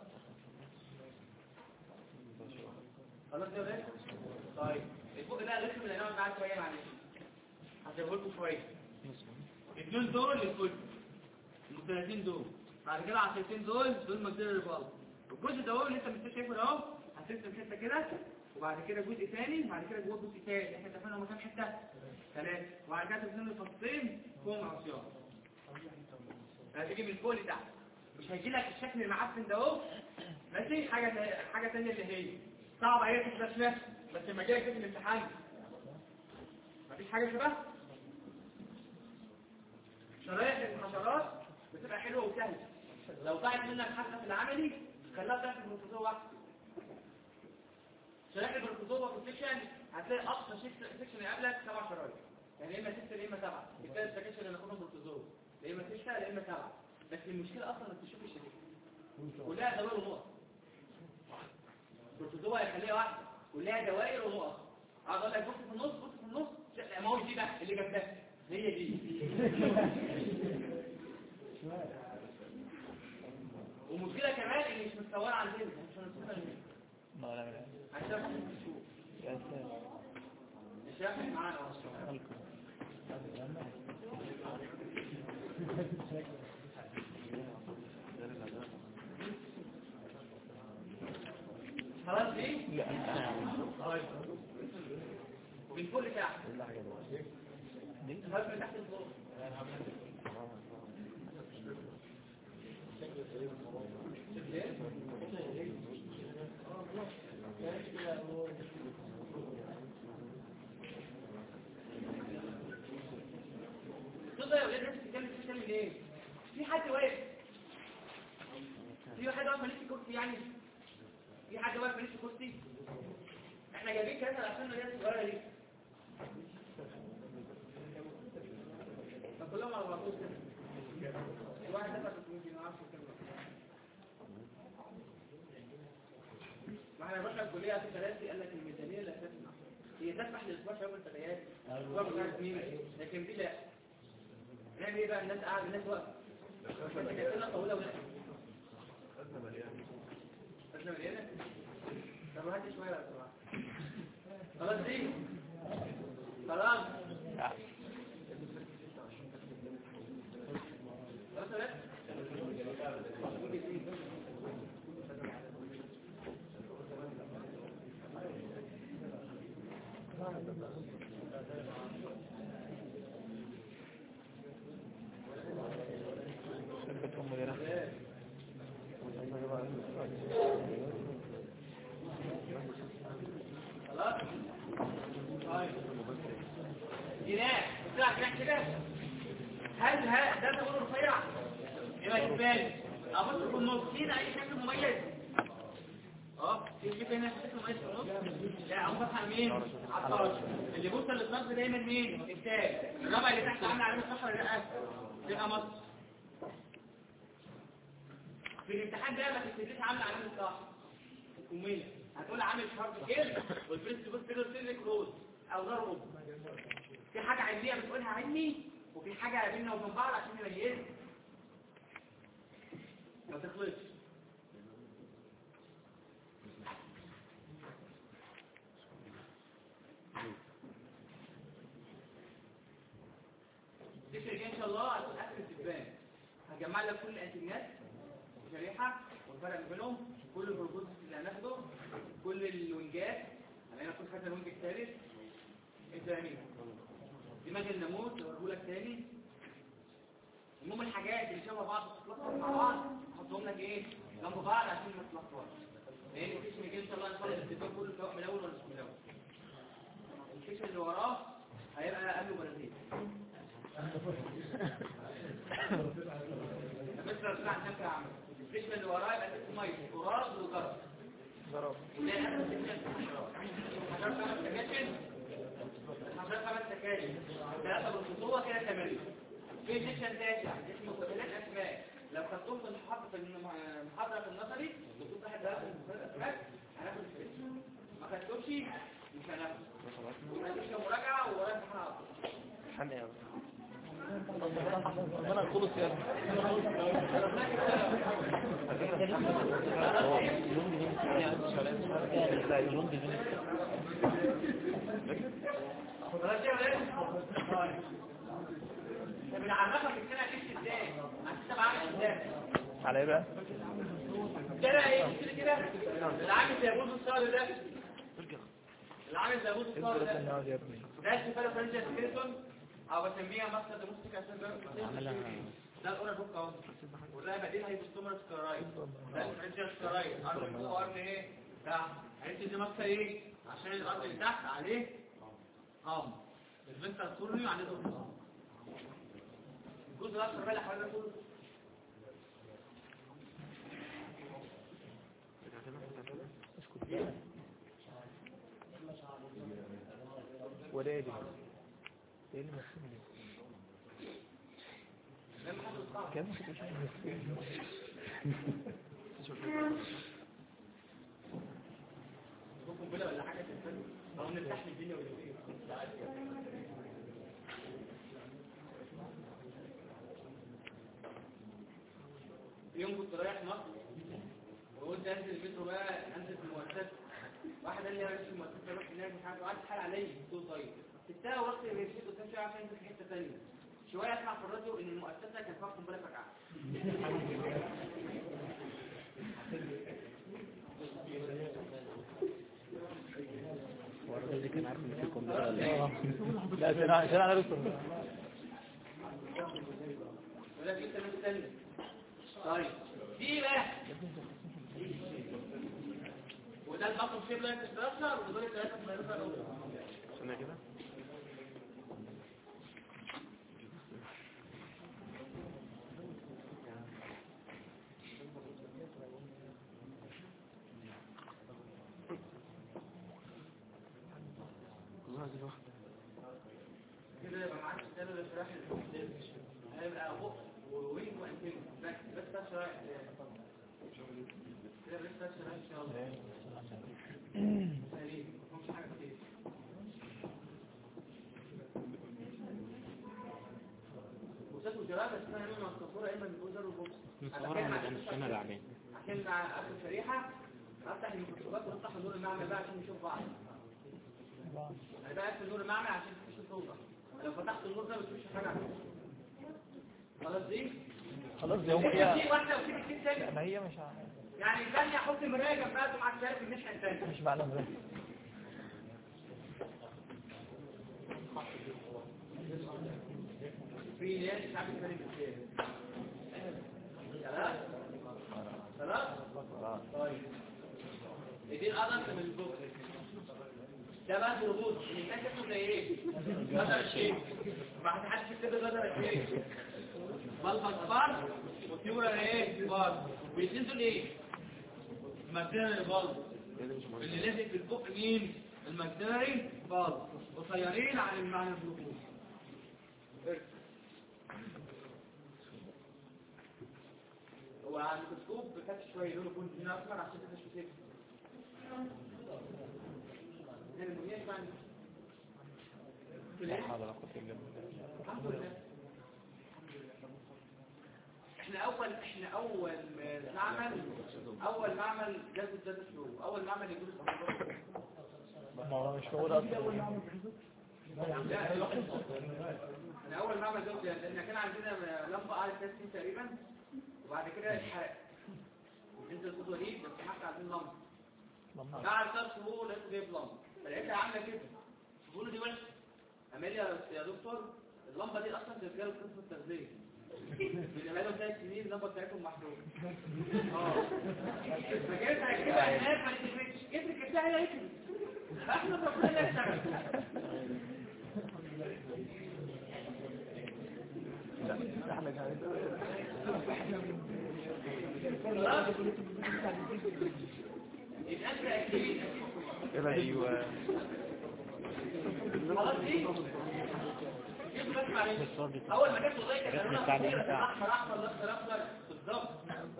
خلاص يا ولاد. طيب الفوق ده لسه اللي هنقعد معاه شويه معلش هسيبه لكم شويه. الدول دول للكل المختلفين دول، بعد كده 10 دول مجدور الرباط. الجزء ده هو اللي انت مش شايفه ده اهو، هترسم حته كده وبعد كده جزء ثاني وبعد كده جوه جزء ثاني. احنا اتفقنا هما كام حته؟ 3. وبعد كده ترسم الفصين فوق العصيان، هتيجي من فوق لتحت، مش هيجي لك الشكل المعفن ده اهو ماشي. حاجه ثانيه اللي هي صعبه هي في الرسمه، بس لما جاي في الامتحان مفيش حاجه شبه شرايح الحشرات بتبقى حلوه وسهله. لو ضاعت منك حاجه في العملي خليها تحت البروتوزوا واحده. شرايح البروتوزوا والسكشن هتلاقي اقصى سكشن يقابلك 7 شرايح، يعني اما 6 يا اما 7. الثالث سكشن اللي ناخدهم بروتوزوا يا اما 6 يا اما 7. بس المشكله اصلا انك تشوف الشريحه كلها دوائر ونقط. البروتوزوا هيخليها واحده كلها دوائر ونقط. اقعد اقول لك بص في النص بص في النص، ما هو دي بقى اللي جنبها هي دي. ومشكلة كمان اللي مش متصورة عندنا مش هنصورها ليه؟ عشان مش هيفرق معانا اصلا. خلاص دي؟ طيب من كل تحت من تحت الفوق. تقدر يا ولاد انت تتكلم ليه؟ في حد واقف؟ في حد واقف ماليش كرسي يعني؟ في حد واقف ماليش كرسي؟ احنا جايبين كذا عشان الناس الصغيره دي فكلهم على بعضهم كده. الواحد دفع 300 ما اعرفش كام. واحنا رحنا الكليه في ثلاثه قال لك الميزانيه اللي هتسمع هي تسمح للاسبوع يوم التغييرات الاسبوع بتاع سنين، لكن دي لا. نعمل ايه بقى؟ الناس قاعده الناس واقفه كده طويله ولا أزمة مليانة؟ طب هات شوية بقى بسرعة. خلاص دي؟ خلاص؟ خلاص يا خلاص؟ طيب عاملها كده هل ده تقول رفيع يبقى يبان ابص في النص هنا اي شكل مميز في شكل هنا شكل مميز في النص لا هم فتحه مين على الطرف اللي بوصل للطرف دايما مين التاج الرابع اللي تحت عامل علامه صح ولا لا تبقى مصر في الامتحان ده ما تكتبليش عامل علامه صح الكميه هتقول عامل شرط كده والبريست بوست كده كلوز او ضربه في حاجه علميه بتقولها علمي وفي حاجه بيننا وبين بعض عشان نميزها ما تخلطش تفرق ان شاء الله هتكون اخر الدبان هجمع لك كل الانتيجنات شريحه والفرق بينهم كل البروبوز اللي هناخده كل الوينجات هنلاقي كل حاجه الوينج الثالث الثاني دماغ الناموس هوريه لك تاني المهم الحاجات اللي شبه بعض تتلخبط مع بعض نحطهم لك ايه جنب بعض عشان ما تتلخبطش لان الكيس اللي جاي ان شاء الله نخلص الدبان كله سواء من الاول ولا مش من الاول الكيس اللي وراه هيبقى قبله برازيل مثل الرسول عن نفسه عمل الكيس اللي وراه يبقى اسمه ميه تراب وجرب وده هذا السكشن حضرتك 5 سكاشن حضرتك 5 سكاشن 3 بالخطوه كده 8 في سكشن تاسع اسمه ثلاث اسماء لو خدتهم في المحاضره في النظري دكتور واحد ده ثلاث اسماء هناخد السكشن ما خدتوش مش هناخد هنعمل مراجعه وورا امتحان حنقل انا خلص يا بنعرفك السنه دي ازاي هتكتب عامل ازاي على ايه بقى كده ايه كده العامل زي بوز الصار ده العامل زي بوز الصار ده ده استفاده فرنجه سكيلتون او بسميها مقصد الموسيقى عشان ده الاورال بوك اهو وده بديل هيبوستومر سكرايد ده الفرنجه سكرايد ارض فوق ارض ايه تحت عرفت دي مقصد ايه عشان الارض اللي تحت عليه الفنتر كورني عليه دور الجزء الاكبر بقى حوالي كله ولا ايه ايه اللي مسؤول كم ممكن بلا ولا حاجه تنفذ او نفتح الدنيا ولا ايه يوم كنت رايح مصر وقلت انزل المترو بقى انزل في المؤسسه واحد قال لي يا ريس المؤسسه روح هناك مش عارف قعدت حال عليا قلت له طيب سبتها ورحت مشيت قدام شويه عشان انزل في حته ثانيه شويه اسمع في الراديو ان المؤسسه كان فيها قنبله فرقعه والله كان عارف ان في قنبله لا عشان انا لسه ولا في انت مستني طيب دي بقى وده البطن شيب لاين ستراكشر ودول الثلاثه في المدرسه الاولى استنى كده كده يبقى معاك الثلاثه شرايح هيبقى بق ووينج وانتين بس شرايح كده بس شرايح ان شاء الله سليم مفيش حاجه كتير وسات وجرابه اسمها اما مصفوره اما بالجزر والبوكس انا العبان عشان مع اخر شريحه افتح الميكروسكوبات وافتح نور المعمل بقى عشان نشوف بعض انا بقى اقفل نور المعمل عشان تخش الصوره لو فتحت النور ده ما تشوفش حاجه خلاص دي خلاص دي هم في واحده وفي كتير تاني ما هي مش يعني الثانيه احط المرايه جنبها ومعاك شايف الناحيه الثانيه مش معنى ده في ناس مش عارف تفرق خلاص طيب دي الادلت من البوك ده بقى ضغوط الناس اسمه زي ايه؟ غدر الشيء ما حدش يكتب غدر الشيء بالبصفار وتيورا ايه؟ بار ويتين دول ايه؟ الماكسيلاري بالب اللي لازق في البق مين؟ الماكسيلاري بالب قصيرين عن المعنى الضغوط هو على الميكروسكوب بكتش شويه لونه يكون هنا اصفر عشان كده مش كتير هنا المنيش معنى الحمد لله احنا اول معمل جذب الداتا فلو اول معمل يجوز ما مش موجود اصلا احنا اول معمل جذب لان كان عندنا لمبه قعدت 3 سنين تقريبا وبعد كده اتحرق نزل الخطوه دي بس احنا عايزين لمبه بعد 3 شهور لقيت جايب لمبه فلقيتها عامله كده بقول دي وحشه اماليا يا دكتور اللمبه دي اصلا شغاله في قسم التغذيه بيبقى 3 سنين اللمبه بتاعتهم محروقه فجيت هكتبها هناك ما تفرقش اترك الساعه هنا اترك احنا ربنا نشتغل ايوه خلاص دي اول ما جت وضيق كده احمر اخضر بالظبط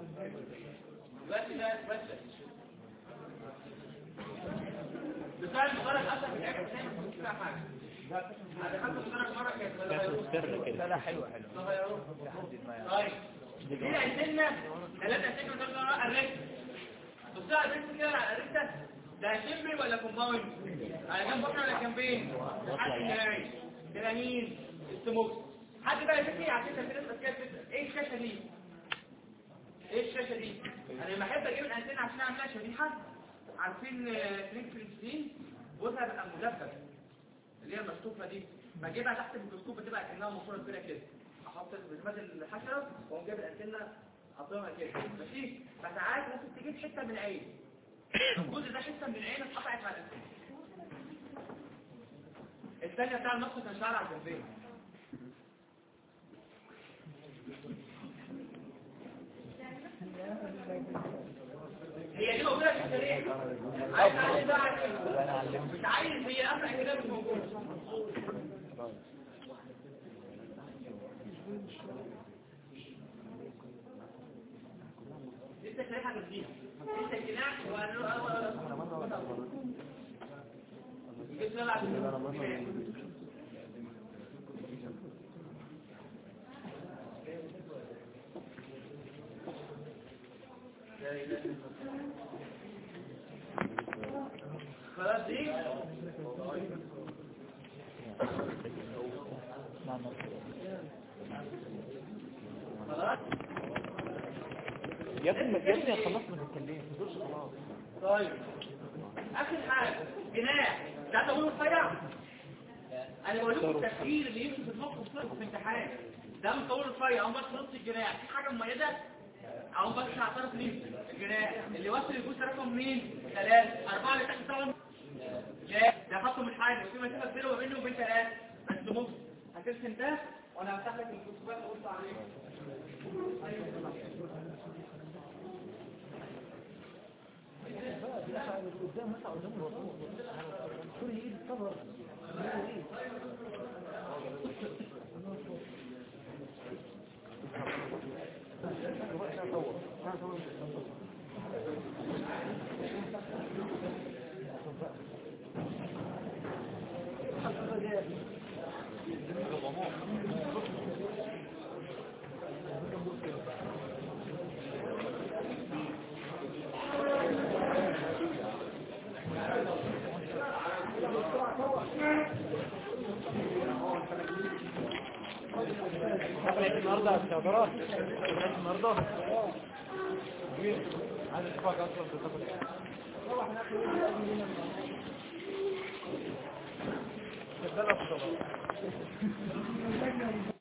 بتاع المدرج اصلا في الاخر مش فيها حاجه انا خدت المدرج مره كانت لا حلوه طيب دي عندنا 3 سنين ولا الريت بصوا على الريت كده على الريت ده شمبي ولا كومباوند على جنب بكره ولا جنبين حد ناعي تلامين السموك حد بقى يفكر عشان تفكير ايه الشاشه دي انا لما احب اجيب الانتنه عشان اعملها شريحه عارفين تريك فلسطين بصها بقى مدبب اللي هي المشطوفه دي بجيبها تحت الميكروسكوب بتبقى كانها ماسوره كبيره كده احط بسمات الحشره واقوم جايب الانتنه احطها كده ماشي فساعات ممكن تجيب حته من العين الجزء ده حته من العين اتقطعت على الانتنه الثانيه بتاع النص كان شعر على الجنبين هي دي موجوده في الشريحه عايز اعلم مش عايز هي اصلا كده مش موجوده لسه شريحه جديده لسه جناح خلاص دي خلاص يا ابني خلصنا نتكلم خلاص طيب اخر حاجه جناح ده تقول رفيع انا بقول لكم التفكير اللي يمشي في المخ في الامتحان ده مطول رفيع او بس نص الجناح في حاجه مميزه او بس هعترف ليه الجناح اللي وصل الجزء رقم مين 3 4 اللي تحت طبعا لا ده خط مش حاجه في مسافه بينه وبينه وبين 3 بس ممكن هترسم ده وانا هفتح لك الكتبات وقلت عليه قدام مثلا قدام الرسول كل ايد كفر النهارده الشجرات النهارده عايز اشوفك اصلا بتاخد